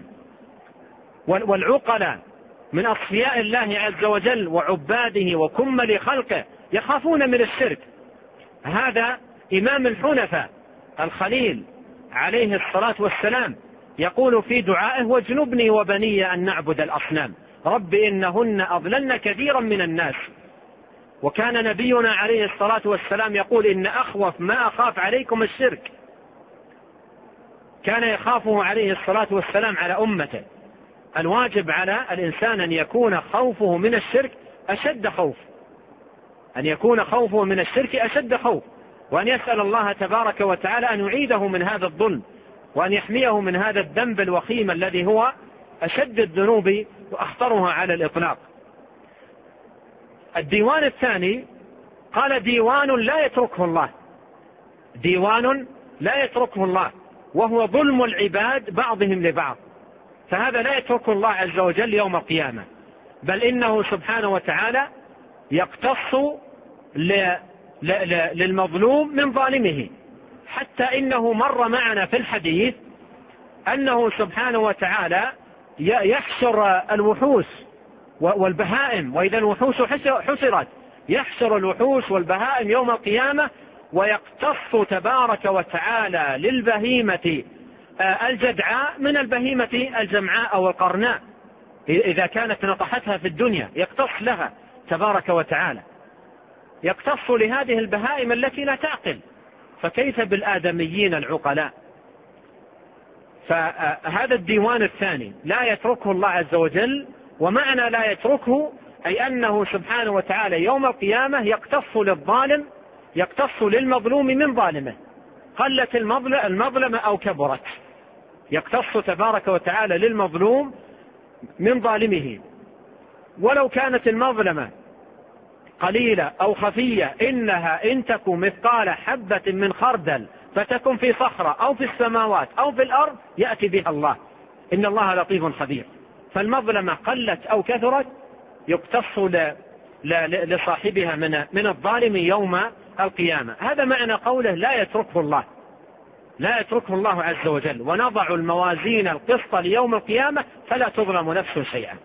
والعقلاء من أصفياء الله عز وجل وعباده وكمل خلقه يخافون من الشرك. هذا إمام الحنفاء الخليل عليه الصلاة والسلام يقول في دعائه واجنبني وبني أن نعبد الأصنام رب إنهن أضللن كثيرا من الناس. وكان نبينا عليه الصلاة والسلام يقول إن أخوف ما أخاف عليكم الشرك. كان يخافه عليه الصلاة والسلام على أمته. الواجب على الإنسان أن يكون خوفه من الشرك أشد خوف، أن يكون خوفه من الشرك أشد خوف، وأن يسأل الله تبارك وتعالى أن يعيده من هذا الظلم وأن يحميه من هذا الذنب الوخيم الذي هو أشد الذنوب وأخطرها على الإطلاق. الديوان الثاني قال ديوان لا يتركه الله، ديوان لا يتركه الله، وهو ظلم العباد بعضهم لبعض. فهذا لا يتركه الله عز وجل يوم القيامة، بل إنه سبحانه وتعالى يقتص للمظلوم من ظالمه. حتى إنه مر معنا في الحديث أنه سبحانه وتعالى يحشر الوحوش والبهائم، وإذا الوحوش حشرت يحشر الوحوش والبهائم يوم القيامة، ويقتص تبارك وتعالى للبهيمة الجدعاء من البهيمة الجمعاء أو القرناء إذا كانت نطحتها في الدنيا، يقتص لها تبارك وتعالى، يقتص لهذه البهائم التي لا تعقل، فكيف بالآدميين العقلاء؟ فهذا الديوان الثاني لا يتركه الله عز وجل، ومعنى لا يتركه أي أنه سبحانه وتعالى يوم القيامة يقتص للظالم، يقتص للمظلوم من ظالمه، قلت المظلمة أو كبرت، يقتص تبارك وتعالى للمظلوم من ظالمه، ولو كانت المظلمة قليلة أو خفية، إنها إن تكن مثقال حبة من خردل فتكن في صخرة أو في السماوات أو في الأرض يأتي بها الله، إن الله لطيف خبير. فالمظلمة قلت أو كثرت يقتص لصاحبها من الظالم يوم القيامة. هذا معنى قوله لا يتركه الله، لا يتركه الله عز وجل، ونضع الموازين القسط ليوم القيامة فلا تظلم نفس شيئا.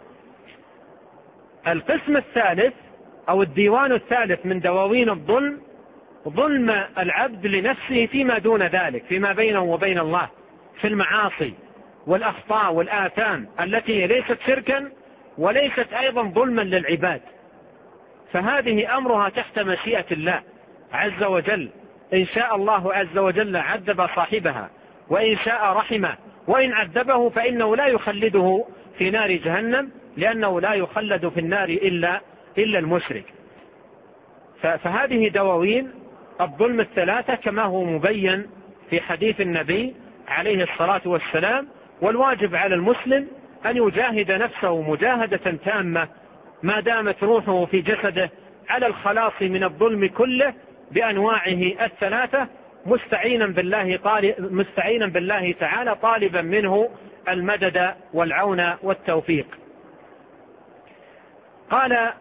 القسم الثالث أو الديوان الثالث من دواوين الظلم، ظلم العبد لنفسه فيما دون ذلك، فيما بينه وبين الله في المعاصي والأخطاء والآثام التي ليست شركا وليست أيضا ظلما للعباد، فهذه أمرها تحت مشيئة الله عز وجل. إن شاء الله عز وجل عذب صاحبها، وإن شاء رحمه، وإن عذبه فإنه لا يخلده في نار جهنم، لأنه لا يخلد في النار إلا المشرك. فهذه دواوين الظلم الثلاثة كما هو مبين في حديث النبي عليه الصلاة والسلام. والواجب على المسلم أن يجاهد نفسه مجاهدة تامة ما دامت روحه في جسده على الخلاص من الظلم كله بأنواعه الثلاثة، مستعينا بالله تعالى طالبا منه المدد والعون والتوفيق. قال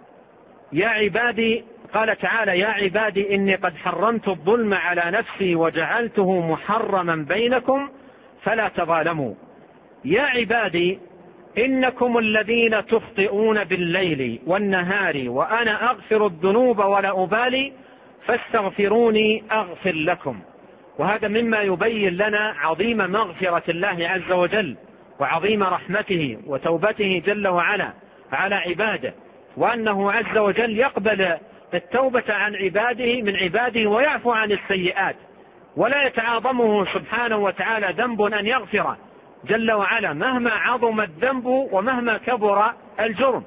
تعالى: يا عبادي إني قد حرمت الظلم على نفسي وجعلته محرما بينكم فلا تظالموا. يا عبادي إنكم الذين تخطئون بالليل والنهار وأنا أغفر الذنوب ولا أبالي فاستغفروني أغفر لكم. وهذا مما يبين لنا عظيم مغفرة الله عز وجل وعظيم رحمته وتوبته جل وعلا على عباده، وأنه عز وجل يقبل التوبة عن عباده من عباده ويعفو عن السيئات، ولا يتعاظمه سبحانه وتعالى ذنب أن يغفر جل وعلا مهما عظم الذنب ومهما كبر الجرم.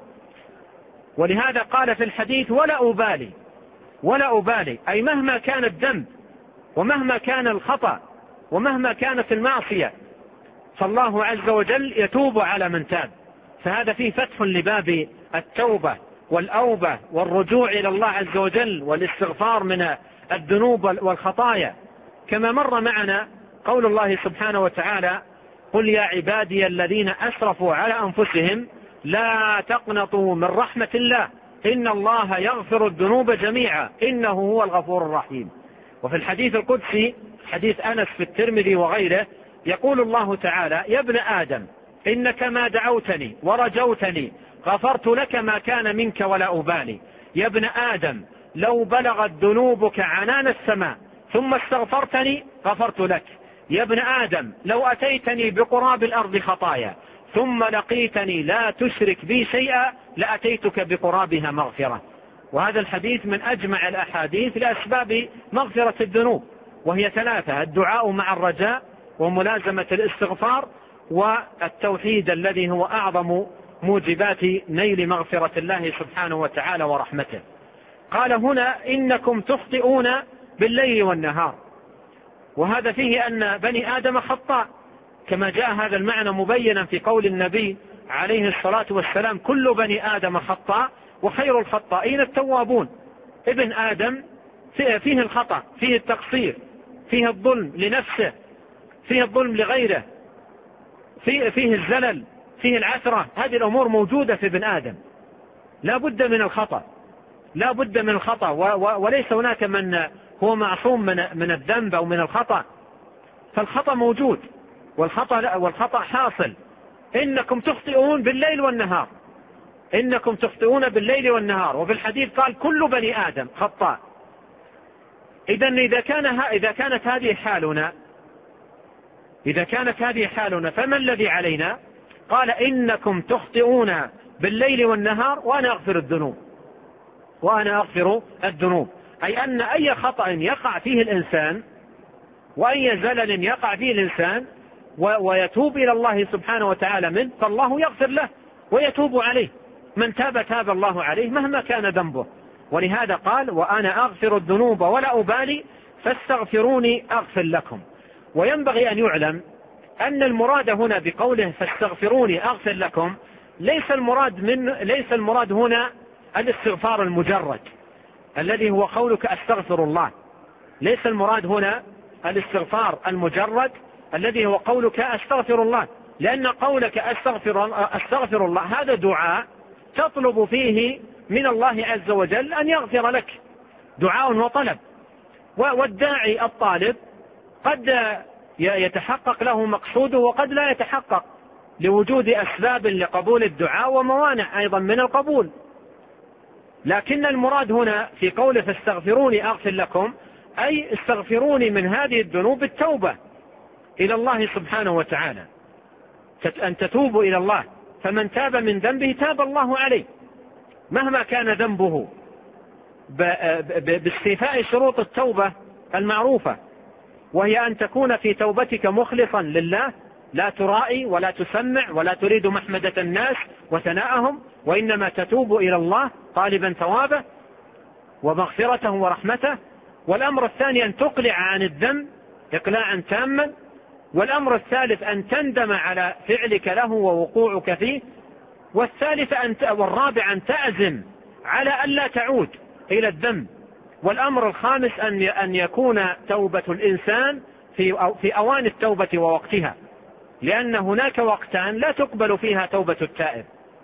ولهذا قال في الحديث: ولا أبالي، أي مهما كان الذنب ومهما كان الخطأ ومهما كانت المعصية فالله عز وجل يتوب على من تاب. فهذا فيه فتح لباب التوبة والأوبة والرجوع إلى الله عز وجل والاستغفار من الذنوب والخطايا، كما مر معنا قول الله سبحانه وتعالى: قل يا عبادي الذين أسرفوا على أنفسهم لا تقنطوا من رحمة الله إن الله يغفر الذنوب جميعا إنه هو الغفور الرحيم. وفي الحديث القدسي حديث أنس في الترمذي وغيره يقول الله تعالى: يا ابن آدم إنك ما دعوتني ورجوتني غفرت لك ما كان منك ولا أبالي. يا ابن آدم لو بلغت ذنوبك عنان السماء ثم استغفرتني غفرت لك. يا ابن آدم لو أتيتني بقراب الأرض خطايا ثم لقيتني لا تشرك بي شيئا لأتيتك بقرابها مغفرة. وهذا الحديث من أجمع الأحاديث لأسباب مغفرة الذنوب، وهي ثلاثة: الدعاء مع الرجاء، وملازمة الاستغفار، والتوحيد الذي هو أعظم موجبات نيل مغفرة الله سبحانه وتعالى ورحمته. قال هنا: إنكم تخطئون بالليل والنهار، وهذا فيه أن بني آدم خطاء، كما جاء هذا المعنى مبينا في قول النبي عليه الصلاة والسلام: كل بني آدم خطاء وخير الخطائين التوابون. ابن آدم فيه الخطأ، فيه التقصير، فيه الظلم لنفسه، فيه الظلم لغيره، فيه الزلل، فيه العثرة. هذه الأمور موجودة في ابن آدم، لا بد من الخطأ، لا بد من الخطأ، وليس هناك من هو معصوم من الذنب أو من الخطأ، فالخطأ موجود. والخطأ حاصل. إنكم تخطئون بالليل والنهار، إنكم تخطئون بالليل والنهار. وفي الحديث قال كل بني آدم خطاء. إذن إذا كانت هذه حالنا فما الذي علينا؟ قال إنكم تخطئون بالليل والنهار وأنا أغفر الذنوب. أي أن أي خطأ يقع فيه الإنسان وأي زلل يقع فيه الإنسان ويتوب إلى الله سبحانه وتعالى منه فالله يغفر له ويتوب عليه. من تاب الله عليه مهما كان ذنبه. ولهذا قال وأنا أغفر الذنوب ولا أبالي فاستغفروني أغفر لكم. وينبغي أن يعلم أن المراد هنا بقوله فاستغفروني أغفر لكم ليس المراد هنا الاستغفار المجرد الذي هو قولك أستغفر الله. ليس المراد هنا الاستغفار المجرد الذي هو قولك أستغفر الله، لأن قولك أستغفر الله هذا دعاء تطلب فيه من الله عز وجل أن يغفر لك، دعاء وطلب. والداعي الطالب قد يتحقق له مقصوده وقد لا يتحقق لوجود أسباب لقبول الدعاء وموانع أيضا من القبول. لكن المراد هنا في قوله فاستغفروني أغفر لكم أي استغفروني من هذه الذنوب التوبة إلى الله سبحانه وتعالى، أن تتوبوا إلى الله. فمن تاب من ذنبه تاب الله عليه مهما كان ذنبه باستيفاء شروط التوبة المعروفة، وهي أن تكون في توبتك مخلصا لله، لا ترائي ولا تسمع ولا تريد محمدة الناس وثناءهم، وإنما تتوب إلى الله طالبا ثوابه ومغفرته ورحمته. والأمر الثاني أن تقلع عن الذنب إقلاعا تاما. والأمر الثالث أن تندم على فعلك له ووقوعك فيه. والرابع أن تعزم على ألا تعود إلى الذنب. والأمر الخامس أن يكون توبة الإنسان في أوان التوبة ووقتها، لأن هناك وقتان لا تقبل فيها توبة التائب،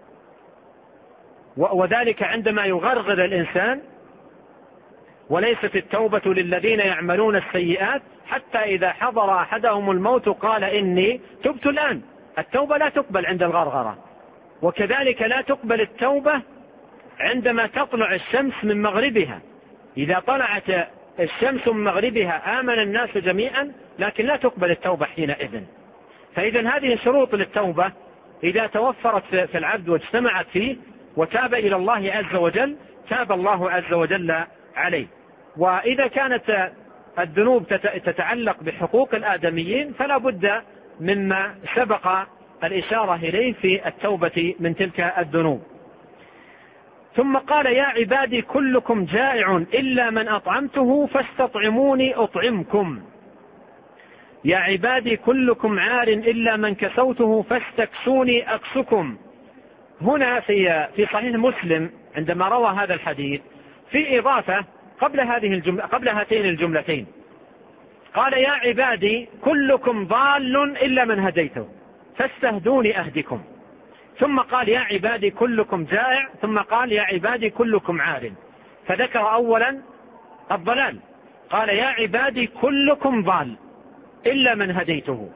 وذلك عندما يغرغر الإنسان. وليست التوبة للذين يعملون السيئات حتى إذا حضر أحدهم الموت قال إني تبت الآن. التوبة لا تقبل عند الغرغرة. وكذلك لا تقبل التوبة عندما تطلع الشمس من مغربها. إذا طلعت الشمس من مغربها آمن الناس جميعا، لكن لا تقبل التوبة حينئذ. فإذا هذه شروط للتوبة إذا توفرت في العبد واجتمعت فيه وتاب إلى الله عز وجل تاب الله عز وجل عليه. وإذا كانت الذنوب تتعلق بحقوق الآدميين فلا بد مما سبق الإشارة إليه في التوبة من تلك الذنوب. ثم قال يا عبادي كلكم جائع إلا من أطعمته فاستطعموني أطعمكم. يا عبادي كلكم عار إلا من كسوته فاستكسوني أكسكم. هنا في صحيح مسلم عندما روى هذا الحديث في إضافة قبل هاتين الجملتين، قال يا عبادي كلكم ضال إلا من هديته فاستهدوني أهدكم. ثم قال يا عبادي كلكم جائع، ثم قال يا عبادي كلكم عار. فذكر أولا الضلال، قال يا عبادي كلكم ضال إلا من هديته.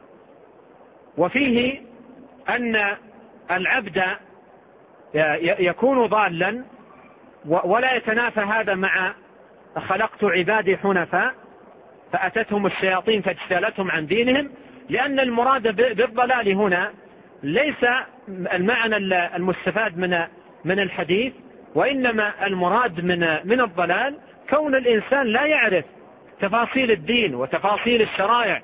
وفيه أن العبد يكون ضالا ولا يتنافى هذا مع خلقت عبادي حنفاء فأتتهم الشياطين فاجتالتهم عن دينهم، لأن المراد بالضلال هنا ليس المعنى المستفاد من الحديث، وإنما المراد من الضلال كون الإنسان لا يعرف تفاصيل الدين وتفاصيل الشرائع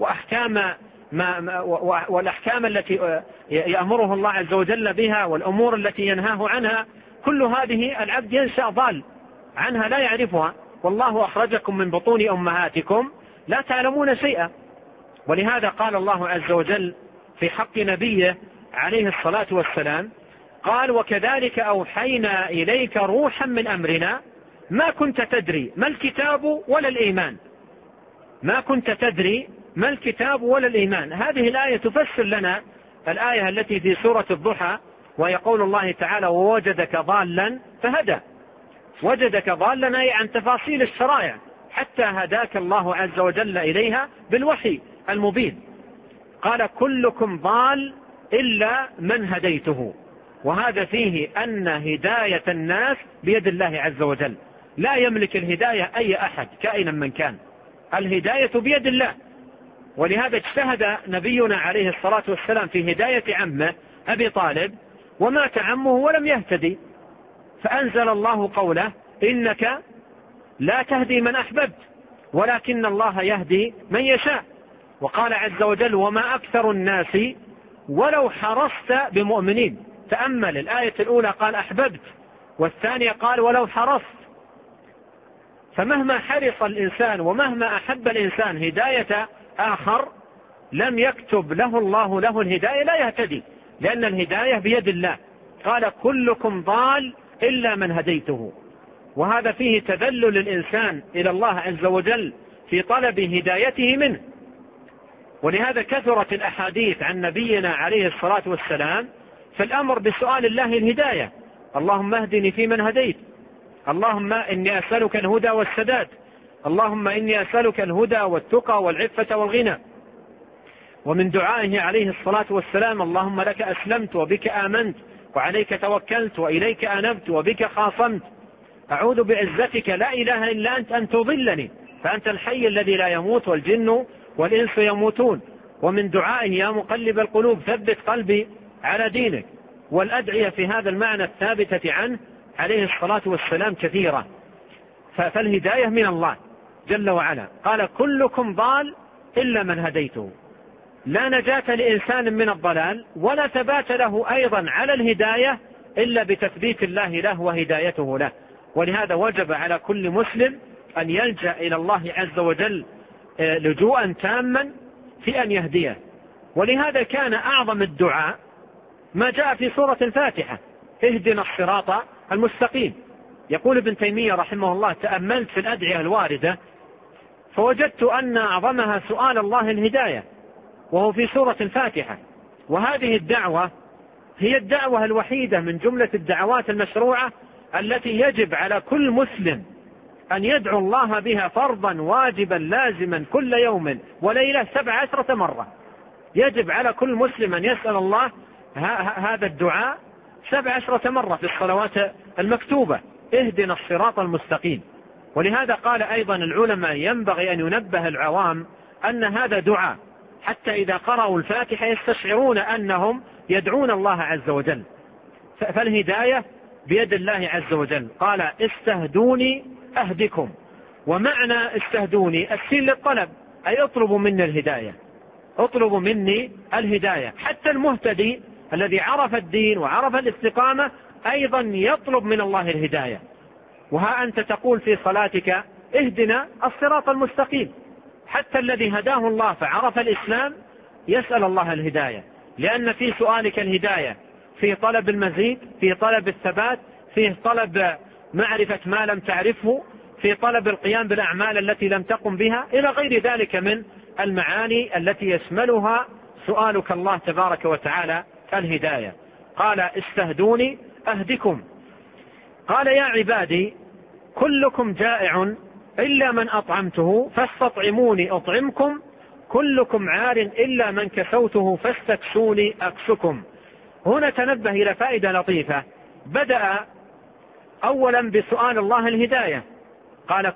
والأحكام التي يأمره الله عز وجل بها والأمور التي ينهاه عنها. كل هذه العبد ينشأ ضال عنها لا يعرفها، والله أخرجكم من بطون أمهاتكم لا تعلمون شيئا. ولهذا قال الله عز وجل في حق نبيه عليه الصلاة والسلام قال وكذلك أوحينا إليك روحا من أمرنا ما كنت تدري ما الكتاب ولا الإيمان. ما كنت تدري ما الكتاب ولا الإيمان. هذه الآية تفسر لنا الآية التي في سورة الضحى ويقول الله تعالى ووجدك ضالا فهدى. وجدك ضالا أي عن تفاصيل الشرائع حتى هداك الله عز وجل إليها بالوحي المبين. قال كلكم ضال إلا من هديته. وهذا فيه أن هداية الناس بيد الله عز وجل، لا يملك الهداية أي أحد كائنا من كان، الهداية بيد الله. ولهذا اجتهد نبينا عليه الصلاة والسلام في هداية عمه أبي طالب، ومات عمه ولم يهتدي، فأنزل الله قوله إنك لا تهدي من أحببت ولكن الله يهدي من يشاء. وقال عز وجل وما أكثر الناس ولو حرصت بمؤمنين. تأمل الآية الأولى قال أحببت، والثانية قال ولو حرصت. فمهما حرص الإنسان ومهما أحب الإنسان هداية آخر لم يكتب له الله له الهداية لا يهتدي، لأن الهداية بيد الله. قال كلكم ضال إلا من هديته. وهذا فيه تذلل الإنسان إلى الله عز وجل في طلب هدايته منه. ولهذا كثرت الأحاديث عن نبينا عليه الصلاة والسلام في الأمر بسؤال الله الهداية. اللهم اهدني فيمن هديت، اللهم إني أسألك الهدى والسداد، اللهم إني أسألك الهدى والتقى والعفة والغنى. ومن دعائه عليه الصلاة والسلام اللهم لك أسلمت وبك آمنت وعليك توكلت وإليك أنبت وبك خاصمت، أعوذ بعزتك لا إله إلا أنت أن تضلني فأنت الحي الذي لا يموت والجن والإنس يموتون. ومن دعائه يا مقلب القلوب ثبت قلبي على دينك. والأدعية في هذا المعنى الثابتة عنه عليه الصلاة والسلام كثيرة. فالهداية من الله جل وعلا. قال كلكم ضال إلا من هديته. لا نجاة لإنسان من الضلال ولا ثبات له أيضا على الهداية إلا بتثبيت الله له وهدايته له. ولهذا وجب على كل مسلم أن يلجأ إلى الله عز وجل لجوءا تاما في أن يهديه. ولهذا كان أعظم الدعاء ما جاء في سورة الفاتحة اهدنا الصراط المستقيم. يقول ابن تيمية رحمه الله تأملت في الأدعية الواردة فوجدت أن أعظمها سؤال الله الهداية وهو في سورة الفاتحة. وهذه الدعوة هي الدعوة الوحيدة من جملة الدعوات المشروعة التي يجب على كل مسلم أن يدعو الله بها فرضا واجبا لازما كل يوم وليلة 17 مرة. يجب على كل مسلم أن يسأل الله هذا الدعاء 17 مرة في الصلوات المكتوبة اهدنا الصراط المستقيم. ولهذا قال أيضا العلماء ينبغي أن ينبه العوام أن هذا دعاء حتى إذا قرأوا الفاتحة يستشعرون أنهم يدعون الله عز وجل. فالهداية بيد الله عز وجل. قال استهدوني أهدكم. ومعنى استهدوني السين للطلب أي اطلبوا مني الهداية، اطلبوا مني الهداية. حتى المهتدي الذي عرف الدين وعرف الاستقامة أيضا يطلب من الله الهداية. وها أنت تقول في صلاتك اهدنا الصراط المستقيم. حتى الذي هداه الله فعرف الإسلام يسأل الله الهداية، لأن في سؤالك الهداية في طلب المزيد، في طلب الثبات، في طلب معرفة ما لم تعرفه، في طلب القيام بالأعمال التي لم تقم بها، إلى غير ذلك من المعاني التي يشملها سؤالك الله تبارك وتعالى الهداية. قال استهدوني أهدكم. قال يا عبادي كلكم جائع إلا من أطعمته فاستطعموني أطعمكم، كلكم عار إلا من كسوته فاستكسوني أكسكم. هنا تنبه إلى فائدة لطيفة. بدأ أولا بسؤال الله الهداية، قال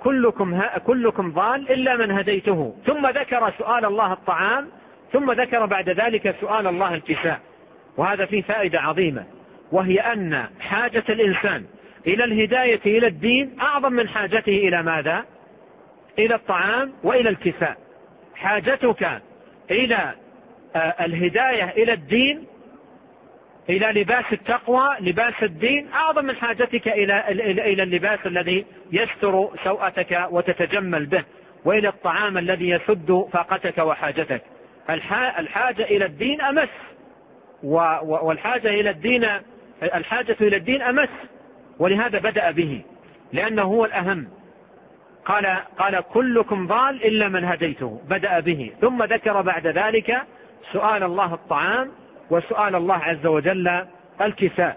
كلكم ضال إلا من هديته، ثم ذكر سؤال الله الطعام، ثم ذكر بعد ذلك سؤال الله الكساء. وهذا فيه فائدة عظيمة، وهي أن حاجة الإنسان إلى الهداية إلى الدين أعظم من حاجته إلى ماذا؟ إلى الطعام وإلى الكساء. حاجتك إلى الهداية إلى الدين، إلى لباس التقوى لباس الدين، أعظم من حاجتك إلى اللباس الذي يستر سوءتك وتتجمل به، وإلى الطعام الذي يسد فاقتك وحاجتك. الحاجة إلى الدين أمس، والحاجة إلى الدين أمس، ولهذا بدأ به لأنه هو الأهم. قال كلكم ضال إلا من هديته، بدأ به، ثم ذكر بعد ذلك سؤال الله الطعام وسؤال الله عز وجل الكساء.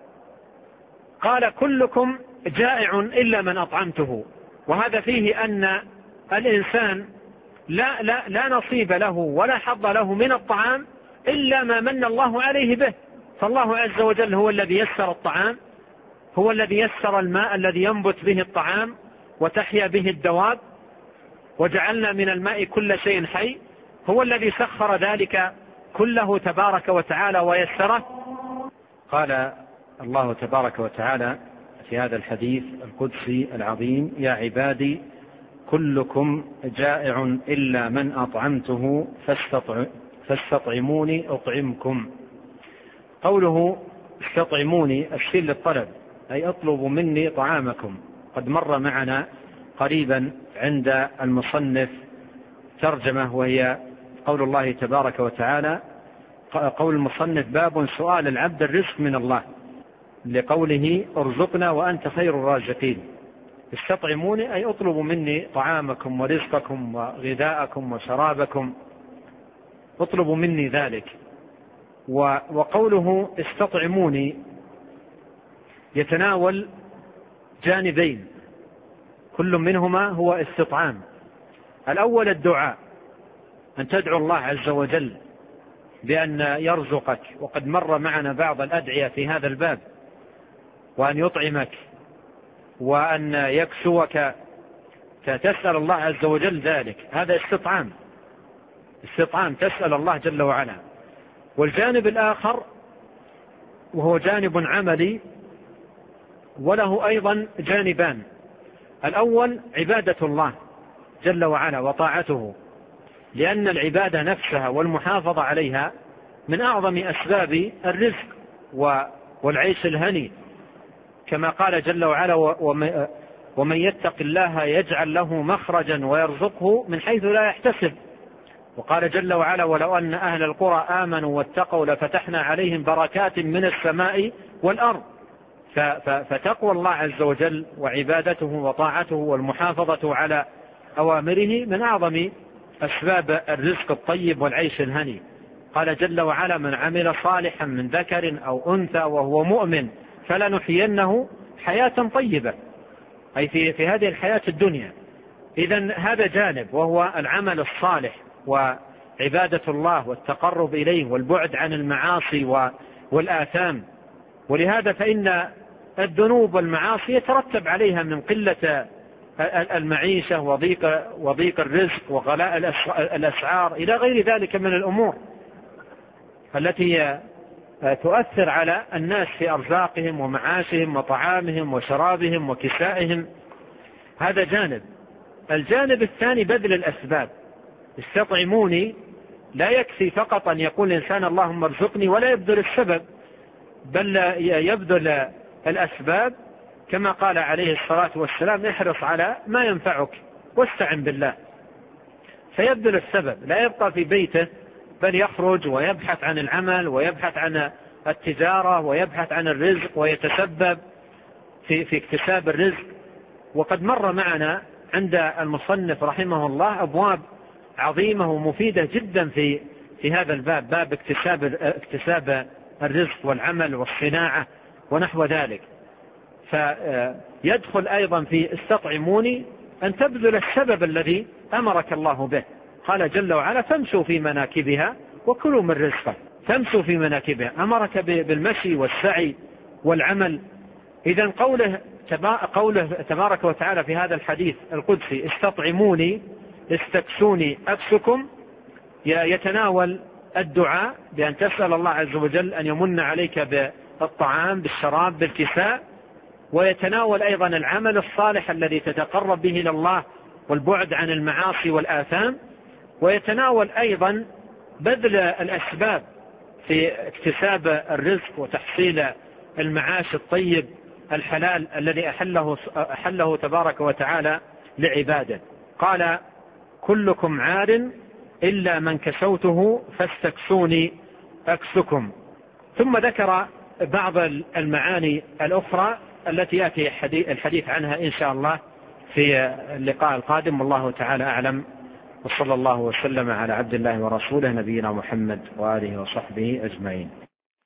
قال كلكم جائع إلا من أطعمته. وهذا فيه أن الإنسان لا نصيب له ولا حظ له من الطعام إلا ما من الله عليه به. فالله عز وجل هو الذي يسر الطعام، هو الذي يسر الماء الذي ينبت به الطعام وتحيا به الدواب، وجعلنا من الماء كل شيء حي، هو الذي سخر ذلك كله تبارك وتعالى ويسره. قال الله تبارك وتعالى في هذا الحديث القدسي العظيم: يا عبادي كلكم جائع إلا من أطعمته فاستطعموني أطعمكم. قوله استطعموني الشيء للطلب، أي اطلبوا مني طعامكم. قد مر معنا قريبا عند المصنف ترجمة، وهي قول الله تبارك وتعالى، قول المصنف: باب سؤال العبد الرزق من الله، لقوله ارزقنا وأنت خير الرازقين. استطعموني أي اطلبوا مني طعامكم ورزقكم وغذاءكم وشرابكم، اطلبوا مني ذلك. وقوله استطعموني يتناول جانبين، كل منهما هو استطعام. الأول الدعاء، أن تدعو الله عز وجل بأن يرزقك، وقد مر معنا بعض الأدعية في هذا الباب، وأن يطعمك وأن يكسوك، فتسأل الله عز وجل ذلك، هذا استطعام تسأل الله جل وعلا. والجانب الآخر وهو جانب عملي، وله أيضا جانبان: الأول عبادة الله جل وعلا وطاعته، لأن العبادة نفسها والمحافظة عليها من أعظم أسباب الرزق والعيش الهني، كما قال جل وعلا: ومن يتق الله يجعل له مخرجا ويرزقه من حيث لا يحتسب. وقال جل وعلا: ولو أن أهل القرى آمنوا واتقوا لفتحنا عليهم بركات من السماء والأرض. فتقوى الله عز وجل وعبادته وطاعته والمحافظة على أوامره من أعظم أسباب الرزق الطيب والعيش الهني. قال جل وعلا: من عمل صالحا من ذكر أو أنثى وهو مؤمن فلنحيينه حياة طيبة، أي في هذه الحياة الدنيا. إذن هذا جانب، وهو العمل الصالح وعبادة الله والتقرب إليه والبعد عن المعاصي والآثام. ولهذا فإن الذنوب والمعاصي يترتب عليها من قلة المعيشة وضيق الرزق وغلاء الأسعار إلى غير ذلك من الأمور التي تؤثر على الناس في أرزاقهم ومعاشهم وطعامهم وشرابهم وكسائهم. هذا جانب. الجانب الثاني بذل الأسباب. استطعموني لا يكفي فقط أن يقول الإنسان اللهم ارزقني ولا يبذل السبب، بل يبذل الأسباب، كما قال عليه الصلاة والسلام: احرص على ما ينفعك واستعن بالله. فيبذل السبب، لا يبقى في بيته، بل يخرج ويبحث عن العمل ويبحث عن التجارة ويبحث عن الرزق ويتسبب في اكتساب الرزق. وقد مر معنا عند المصنف رحمه الله أبواب عظيمة ومفيدة جدا في هذا الباب، باب اكتساب الرزق والعمل والصناعة ونحو ذلك. فيدخل أيضا في استطعموني أن تبذل السبب الذي أمرك الله به. قال جل وعلا: فامشوا في مناكبها وكلوا من رزقه. فامشوا في مناكبها، أمرك بالمشي والسعي والعمل. إذن قوله تبارك وتعالى في هذا الحديث القدسي: استطعموني استكسوني أكسكم، يتناول الدعاء بأن تسأل الله عز وجل أن يمن عليك بالطعام بالشراب بالكساء، ويتناول أيضا العمل الصالح الذي تتقرب به إلى الله والبعد عن المعاصي والآثام، ويتناول أيضا بذل الأسباب في اكتساب الرزق وتحصيل المعاش الطيب الحلال الذي أحله تبارك وتعالى لعباده. قال: كلكم عار إلا من كسوته فاستكسوني أكسكم. ثم ذكر بعض المعاني الأخرى التي يأتي الحديث عنها إن شاء الله في اللقاء القادم، والله تعالى أعلم، وصلى الله وسلم على عبد الله ورسوله نبينا محمد وآله وصحبه أجمعين.